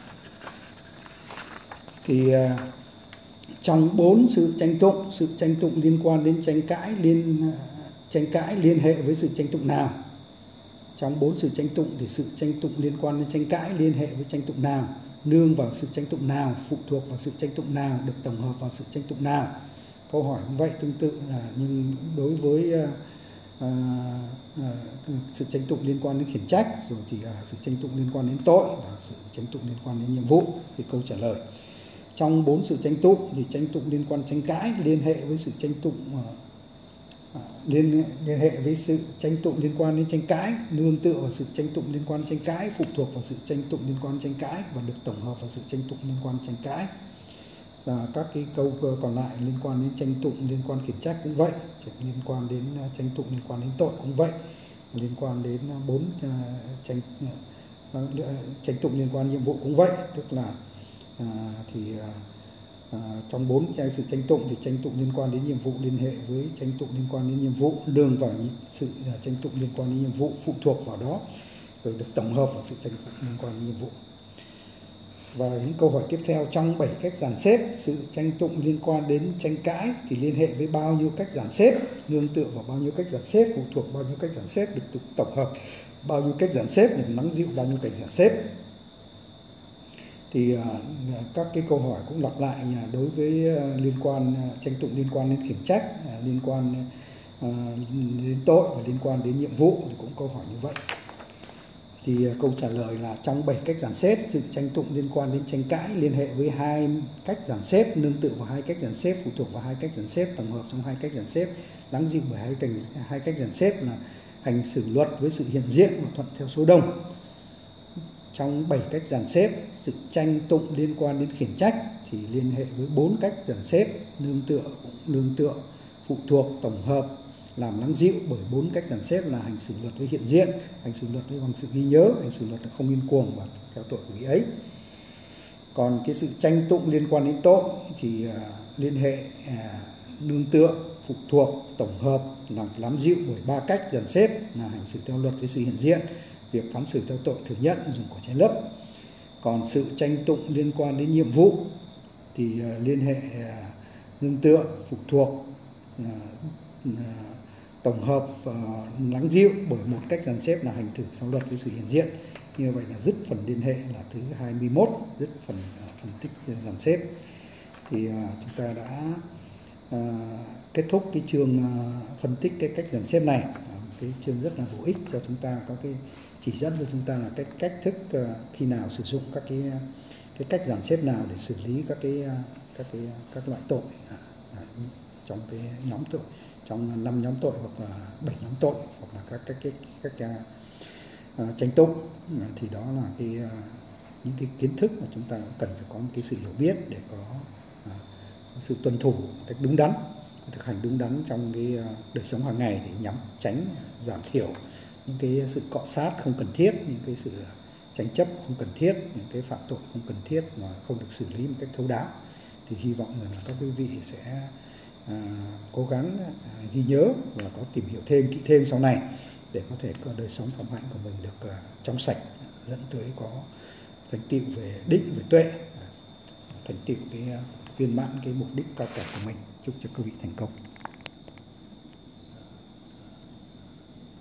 thì trong bốn sự tranh tụng, sự tranh tụng liên quan đến tranh cãi liên tranh cãi liên hệ với sự tranh tụng nào? Trong bốn sự tranh tụng thì sự tranh tụng liên quan đến tranh cãi liên hệ với tranh tụng nào? nương vào sự tranh tụng nào, phụ thuộc vào sự tranh tụng nào, được tổng hợp vào sự tranh tụng nào. Câu hỏi cũng vậy, tương tự là nhưng đối với uh, uh, uh, sự tranh tụng liên quan đến khiển trách, rồi thì uh, sự tranh tụng liên quan đến tội và sự tranh tụng liên quan đến nhiệm vụ. Thì câu trả lời trong bốn sự tranh tụng thì tranh tụng liên quan tranh cãi liên hệ với sự tranh tụng uh, uh, liên liên hệ với sự tranh tụng liên quan đến tranh cãi, nương tựa vào sự tranh tụng liên quan tranh cãi, phụ thuộc vào sự tranh tụng liên quan tranh cãi và được tổng hợp vào sự tranh tụng liên quan tranh cãi. Và các cái câu còn lại liên quan đến tranh tụng liên quan khiển trách cũng vậy, liên quan đến tranh tụng liên quan đến tội cũng vậy, liên quan đến bốn uh, tranh uh, tranh tụng liên quan nhiệm vụ cũng vậy. Tức là uh, thì uh, uh, trong bốn sự tranh tụng thì tranh tụng liên quan đến nhiệm vụ liên hệ với tranh tụng liên quan đến nhiệm vụ, nương vào sự uh, tranh tụng liên quan đến nhiệm vụ, phụ thuộc vào đó, rồi được tổng hợp vào sự tranh tụng liên quan đến nhiệm vụ. Và những câu hỏi tiếp theo, trong bảy cách dàn xếp, sự tranh tụng liên quan đến tranh cãi thì liên hệ với bao nhiêu cách dàn xếp, nương tựa vào bao nhiêu cách dàn xếp, phụ thuộc bao nhiêu cách dàn xếp, được tổng hợp bao nhiêu cách dàn xếp, được lắng dịu bao nhiêu cách dàn xếp. Thì uh, các cái câu hỏi cũng lặp lại uh, đối với uh, liên quan uh, tranh tụng liên quan đến khiển trách, uh, liên quan uh, đến tội và liên quan đến nhiệm vụ thì cũng câu hỏi như vậy. Thì câu trả lời là trong bảy cách dàn xếp, sự tranh tụng liên quan đến tranh cãi liên hệ với hai cách dàn xếp, nương tựa vào hai cách dàn xếp, phụ thuộc vào hai cách dàn xếp, tổng hợp trong hai cách dàn xếp, lắng dịu bởi hai cách, hai cách dàn xếp là hành xử luật với sự hiện diện và thuận theo số đông. Trong bảy cách dàn xếp, sự tranh tụng liên quan đến khiển trách thì liên hệ với bốn cách dàn xếp, nương tựa, nương tựa, phụ thuộc, tổng hợp, làm lắng dịu bởi bốn cách dàn xếp là hành xử luật với hiện diện, hành xử luật với bằng sự ghi nhớ, hành xử luật là không liên cuồng và theo tội của ý ấy. Còn cái sự tranh tụng liên quan đến tội thì uh, liên hệ uh, nương tựa, phụ thuộc, tổng hợp, làm lắng dịu bởi ba cách dàn xếp là hành xử theo luật với sự hiện diện, việc phán xử theo tội thừa nhận, dùng của trái lấp. Còn sự tranh tụng liên quan đến nhiệm vụ thì uh, liên hệ uh, nương tựa, phụ thuộc, uh, uh, tổng hợp uh, lắng dịu bởi một cách dàn xếp là hành xử theo luật với sự hiện diện. Như vậy là dứt phần liên hệ là thứ hai mươi mốt, dứt phần uh, phân tích dàn xếp. Thì uh, chúng ta đã uh, kết thúc cái chương uh, phân tích cái cách dàn xếp này. Uh, cái chương rất là bổ ích cho chúng ta, có cái chỉ dẫn cho chúng ta là cái cách thức uh, khi nào sử dụng các cái cái cách dàn xếp nào để xử lý các cái uh, các cái các loại tội uh, uh, trong cái nhóm tội, trong năm nhóm tội hoặc là bảy nhóm tội, hoặc là các các cái các, các uh, tranh tụng. Uh, thì đó là cái uh, những cái kiến thức mà chúng ta cần phải có một cái sự hiểu biết để có uh, sự tuân thủ một cách đúng đắn, thực hành đúng đắn trong cái uh, đời sống hàng ngày để nhằm tránh giảm thiểu những cái sự cọ sát không cần thiết, những cái sự tranh chấp không cần thiết, những cái phạm tội không cần thiết mà không được xử lý một cách thấu đáo. Thì hy vọng là các quý vị sẽ À, cố gắng à, ghi nhớ và có tìm hiểu thêm kỹ thêm sau này để có thể có đời sống phạm hạnh của mình được à, trong sạch, dẫn tới có thành tựu về định, về tuệ, à, thành tựu cái à, viên mãn cái mục đích cao cả của mình. Chúc cho quý vị thành công.